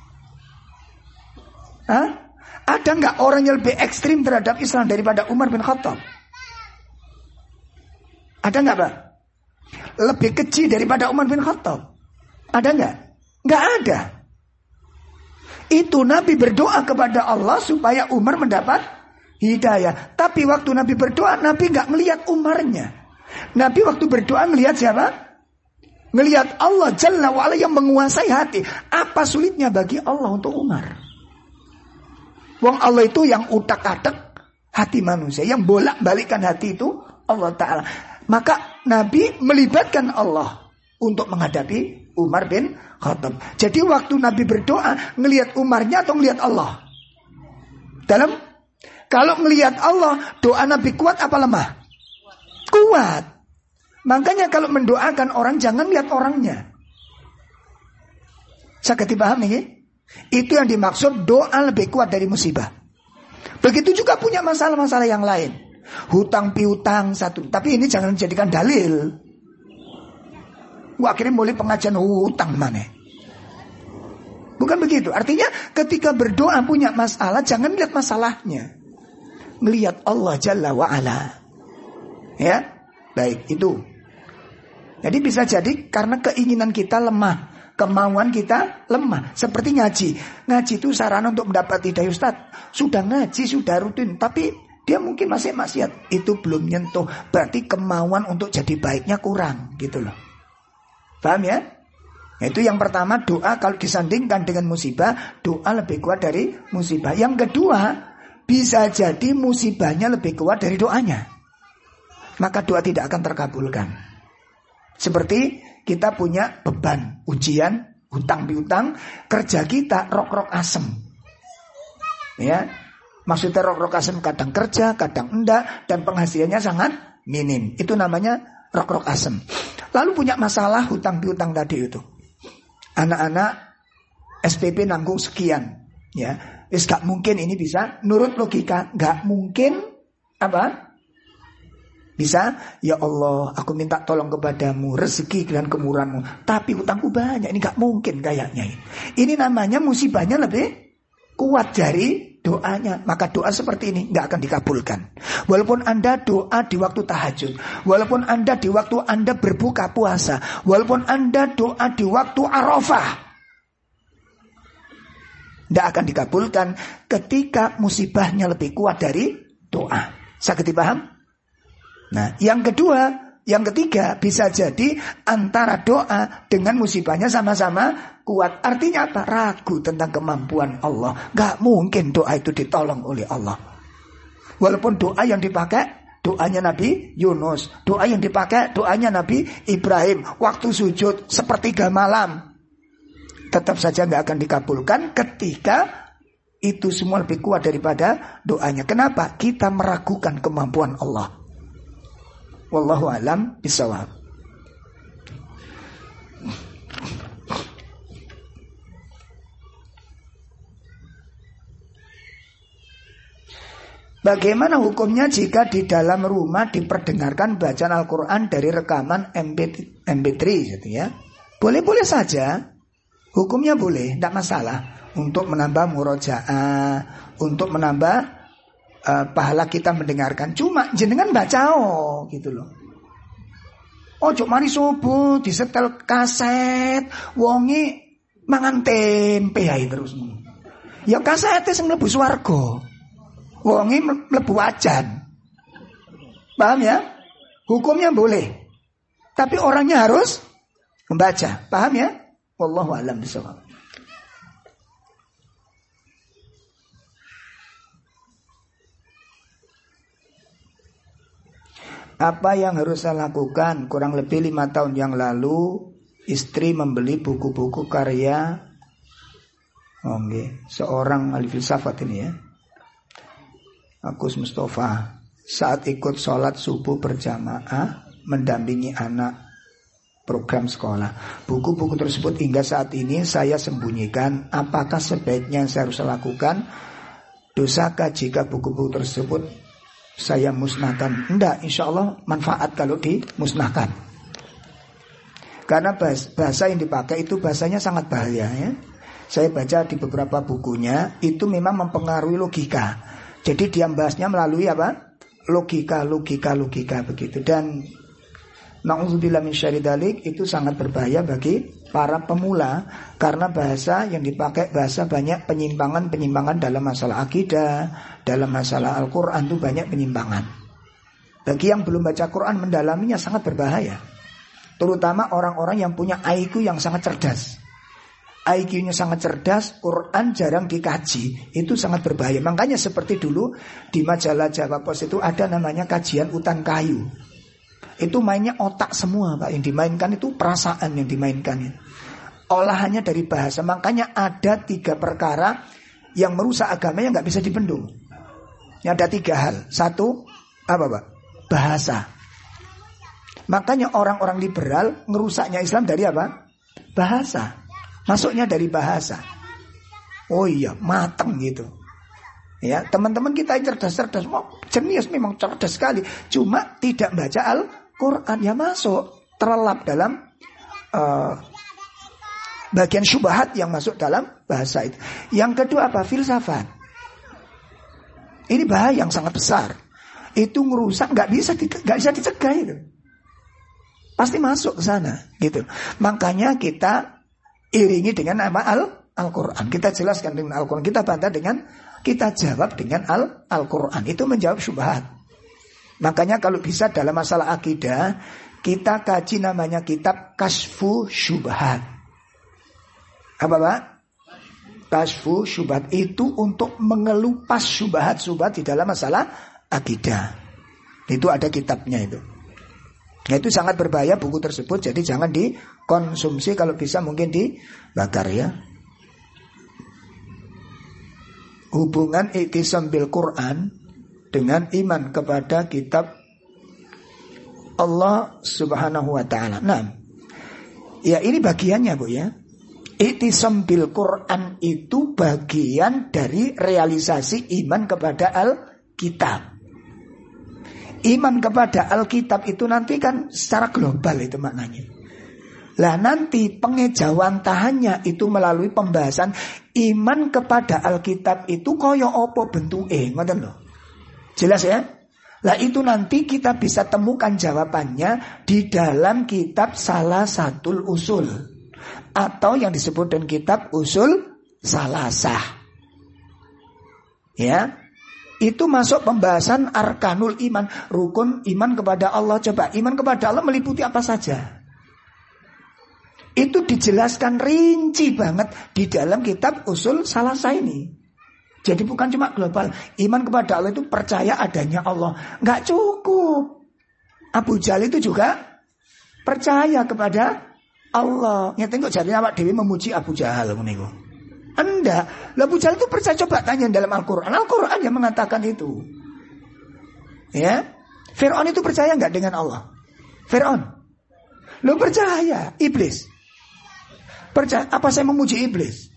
Hah? Ada gak orang yang lebih ekstrim terhadap Islam daripada Umar bin Khattab? Ada gak, Pak? Lebih kecil daripada Umar bin Khattab? Ada gak? Gak ada. Itu Nabi berdoa kepada Allah supaya Umar mendapat hidayah. Tapi waktu Nabi berdoa, Nabi gak melihat Umarnya. Nabi waktu berdoa melihat siapa? Melihat Allah Jalla wa'ala yang menguasai hati. Apa sulitnya bagi Allah untuk Umar? Wong Allah itu yang utak-atik hati manusia. Yang bolak-balikkan hati itu Allah Ta'ala. Maka Nabi melibatkan Allah untuk menghadapi Umar bin Khattab. Jadi waktu Nabi berdoa, ngelihat Umarnya atau ngelihat Allah? Dalam, kalau ngelihat Allah, doa Nabi kuat apa lemah? Kuat. Makanya kalau mendoakan orang, jangan lihat orangnya. Saya ngerti paham nih? Itu yang dimaksud doa lebih kuat dari musibah. Begitu juga punya masalah-masalah yang lain. Hutang piutang satu. Tapi ini jangan dijadikan dalil. Wah, akhirnya mulai pengajian hutang mana? Bukan begitu. Artinya ketika berdoa punya masalah, jangan lihat masalahnya. Melihat Allah Jalla wa'ala. Ya, baik itu. Jadi bisa jadi karena keinginan kita lemah, kemauan kita lemah. Seperti ngaji. Ngaji itu sarana untuk mendapat hidayah. Ustaz, sudah ngaji, sudah rutin, tapi dia mungkin masih maksiat. Itu belum nyentuh. Berarti kemauan untuk jadi baiknya kurang, gitu loh. Paham ya? Itu yang pertama, doa kalau disandingkan dengan musibah, doa lebih kuat dari musibah. Yang kedua, bisa jadi musibahnya lebih kuat dari doanya. Maka doa tidak akan terkabulkan. Seperti kita punya beban, ujian, hutang piutang, kerja kita rok-rok asem. Ya, maksudnya rok-rok asem kadang kerja, kadang enggak, dan penghasilannya sangat minim. Itu namanya rok-rok asem. Lalu punya masalah hutang piutang tadi itu. Anak-anak S P P nanggung sekian, ya. Wis gak mungkin ini bisa, nurut logika, gak mungkin apa? Bisa, ya Allah, aku minta tolong kepadamu, rezeki dan kemurahanmu. Tapi hutangku banyak, ini gak mungkin kayaknya. Ini namanya musibahnya lebih kuat dari doanya. Maka doa seperti ini gak akan dikabulkan. Walaupun Anda doa di waktu tahajud, walaupun Anda di waktu Anda berbuka puasa, walaupun Anda doa di waktu Arafah, gak akan dikabulkan ketika musibahnya lebih kuat dari doa. Saya ngerti paham? Nah, yang kedua, yang ketiga, bisa jadi antara doa dengan musibahnya sama-sama kuat. Artinya apa? Ragu tentang kemampuan Allah. Gak mungkin doa itu ditolong oleh Allah. Walaupun doa yang dipakai, doanya Nabi Yunus. Doa yang dipakai, doanya Nabi Ibrahim. Waktu sujud sepertiga malam. Tetap saja gak akan dikabulkan ketika itu semua lebih kuat daripada doanya. Kenapa? Kita meragukan kemampuan Allah. Wallahu a'lam bishawab. Bagaimana hukumnya jika di dalam rumah diperdengarkan bacaan Al-Quran dari rekaman M P tiga gitu ya? Boleh-boleh saja. Hukumnya boleh, tidak masalah. Untuk menambah murojaah, untuk menambah Uh, pahala kita mendengarkan. Cuma jenengan baca oh, gitu loh. Ojo mari subuh disetel kaset, wongi mangan tempe ae terus. Ya kasete sing mlebu swarga. Wongi mlebu wajan. Paham ya? Hukumnya boleh. Tapi orangnya harus membaca. Paham ya? Wallahu a'lam bishawab. Apa yang harus saya lakukan? Kurang lebih lima tahun yang lalu istri membeli buku-buku karya oh, okay. seorang ahli filsafat ini ya, Agus Mustafa. Saat ikut sholat subuh berjamaah mendampingi anak program sekolah. Buku-buku tersebut hingga saat ini saya sembunyikan. Apakah sebaiknya saya harus lakukan? Dosakah jika buku-buku tersebut saya musnahkan. Enggak, insya Allah manfaat kalau dimusnahkan. Karena bahasa yang dipakai itu bahasanya sangat bahaya ya. Saya baca di beberapa bukunya, itu memang mempengaruhi logika. Jadi dia bahasnya melalui apa? Logika, logika, logika begitu. Dan na'udzubillah min syarri dzalik, itu sangat berbahaya bagi para pemula, karena bahasa yang dipakai bahasa banyak penyimpangan-penyimpangan dalam masalah akidah, dalam masalah Al-Quran itu banyak penyimpangan. Bagi yang belum baca Quran mendalaminya sangat berbahaya. Terutama orang-orang yang punya I Q yang sangat cerdas. I Q-nya sangat cerdas, Quran jarang dikaji, itu sangat berbahaya. Makanya seperti dulu di majalah Jawa Pos itu ada namanya kajian utan kayu. Itu mainnya otak semua Pak. Yang dimainkan itu perasaan yang dimainkan. Olahannya dari bahasa. Makanya ada tiga perkara yang merusak agama yang gak bisa dibendung. Ada tiga hal. Satu, apa Pak? Bahasa. Makanya orang-orang liberal ngerusaknya Islam dari apa? Bahasa. Masuknya dari bahasa. Oh iya, mateng gitu. Ya, teman-teman kita yang cerdas-cerdas, oh, jenius memang cerdas sekali. Cuma tidak baca Al-Quran, ya masuk terlelap dalam uh, bagian syubhat yang masuk dalam bahasa itu. Yang kedua apa? Filsafat. Ini bahaya yang sangat besar. Itu ngerusak, nggak bisa, nggak bisa dicegah itu. Pasti masuk ke sana, gitu. Makanya kita iringi dengan nama Al Al-Quran. Kita jelaskan dengan Al-Quran. Kita bantah dengan, kita jawab dengan Al Al-Quran. Itu menjawab syubhat. Makanya kalau bisa dalam masalah akidah, kita kaji namanya kitab Kasfu Syubhat. Apa Pak? Kasfu Syubhat itu untuk mengelupas syubhat-syubhat di dalam masalah akidah. Itu ada kitabnya itu. Nah, itu sangat berbahaya buku tersebut. Jadi jangan dikonsumsi, kalau bisa mungkin dibakar ya. Hubungan iktisam bil Quran dengan iman kepada kitab Allah Subhanahu wa taala. Nah, ya ini bagiannya Bu ya. Iktisam bil Quran itu bagian dari realisasi iman kepada Al-Kitab. Iman kepada Alkitab itu nanti kan secara global itu maknanya. Lah nanti pengejawantahannya itu melalui pembahasan iman kepada Alkitab itu kaya apa bentuke, ngoten lho. Jelas ya? Lah itu nanti kita bisa temukan jawabannya di dalam kitab Salasatul Usul, atau yang disebut dengan kitab Usul Salasah. Ya. Itu masuk pembahasan arkanul iman, rukun iman kepada Allah. Coba, iman kepada Allah meliputi apa saja? Itu dijelaskan rinci banget di dalam kitab Usul Salasah ini. Jadi bukan cuma global. Iman kepada Allah itu percaya adanya Allah. Nggak cukup. Abu Jahal itu juga percaya kepada Allah. Ngerti kok jadi awak dewi memuji Abu Jahal meniko. Anda, Abu Jahal itu percaya, coba tanya dalam Al-Quran. Al-Quran yang mengatakan itu. Ya, Fir'aun itu percaya nggak dengan Allah? Fir'aun, lo percaya? Iblis percaya? Apa saya memuji iblis?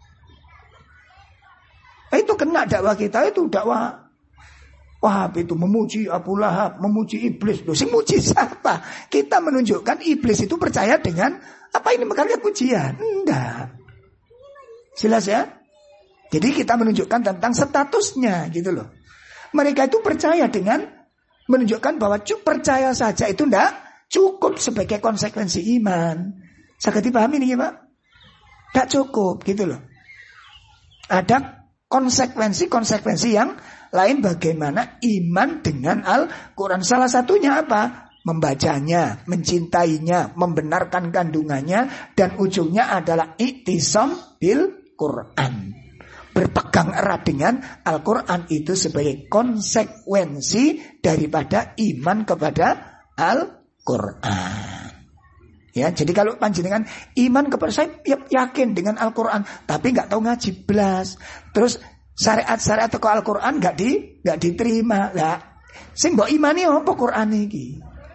Eh, itu kena dakwah kita, itu dakwah Wahab itu memuji Abu Lahab, memuji iblis. Loh, si muji siapa? Kita menunjukkan iblis itu percaya dengan apa ini kalian pujian? Enggak. Jelas ya? Jadi kita menunjukkan tentang statusnya gitu loh. Mereka itu percaya dengan menunjukkan bahwa percaya saja itu enggak cukup sebagai konsekuensi iman. Saya dipahami nih Pak? Enggak cukup gitu loh. Ada konsekuensi-konsekuensi yang lain bagaimana iman dengan Al-Quran. Salah satunya apa? Membacanya, mencintainya, membenarkan kandungannya, dan ujungnya adalah iktisam bil Quran. Berpegang erat dengan Al-Quran itu sebagai konsekuensi daripada iman kepada Al-Quran. Ya, jadi kalau panjenengan iman kepada, saya yakin dengan Al-Quran, tapi nggak tahu ngaji blas, terus syariat-syariat atau Al-Quran nggak di nggak diterima, lah, sing mbok imani apa Quran iki?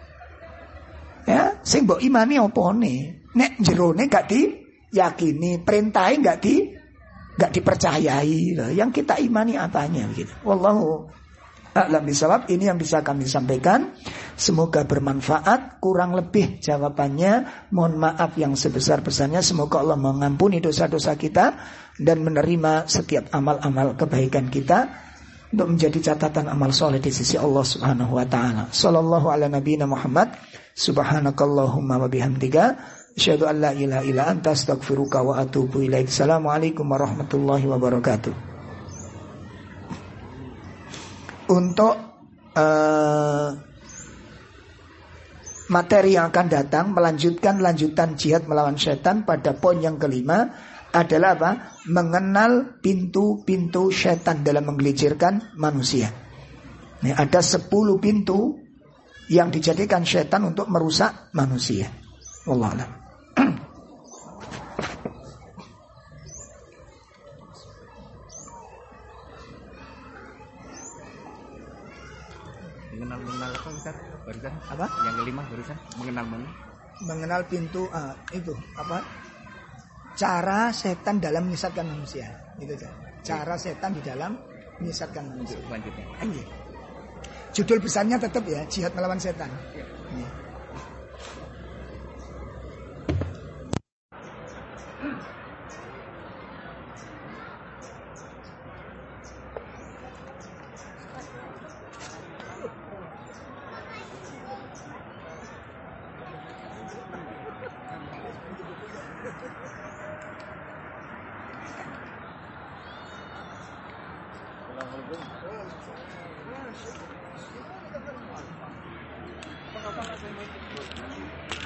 Ya, sing mbok imani apa nih? Nek jerone nggak diyakini, perintahe nggak di nggak dipercayai, lah. Yang kita imani apanya gitu? Wallahu a'lam bisawab. Ini yang bisa kami sampaikan. Semoga bermanfaat. Kurang lebih jawabannya mohon maaf yang sebesar-besarnya. Semoga Allah mengampuni dosa-dosa kita dan menerima setiap amal-amal kebaikan kita untuk menjadi catatan amal soleh di sisi Allah Subhanahu wa taala. Sallallahu ala nabiyina Muhammad. Subhanakallahumma wa bihamdika asyhadu an la ilaha illa anta astaghfiruka wa atubu ilaik. Assalamualaikum warahmatullahi wabarakatuh. Untuk uh, materi yang akan datang, melanjutkan lanjutan jihad melawan setan pada poin yang kelima adalah apa? Mengenal pintu-pintu setan dalam menggelincirkan manusia. Nih, ada sepuluh pintu yang dijadikan setan untuk merusak manusia. Wallahu a'lam. Mengenal mengenal apa Ustaz? Barusan Apa? Yang kelima barusan mengenal mengenal. Mengenal pintu uh, itu apa? Cara setan dalam menyesatkan manusia. Itu saja. Cara setan di dalam menyesatkan manusia. Selanjutnya. Anjir. Judul besarnya tetap ya, jihad melawan setan. Ya. Apa-apa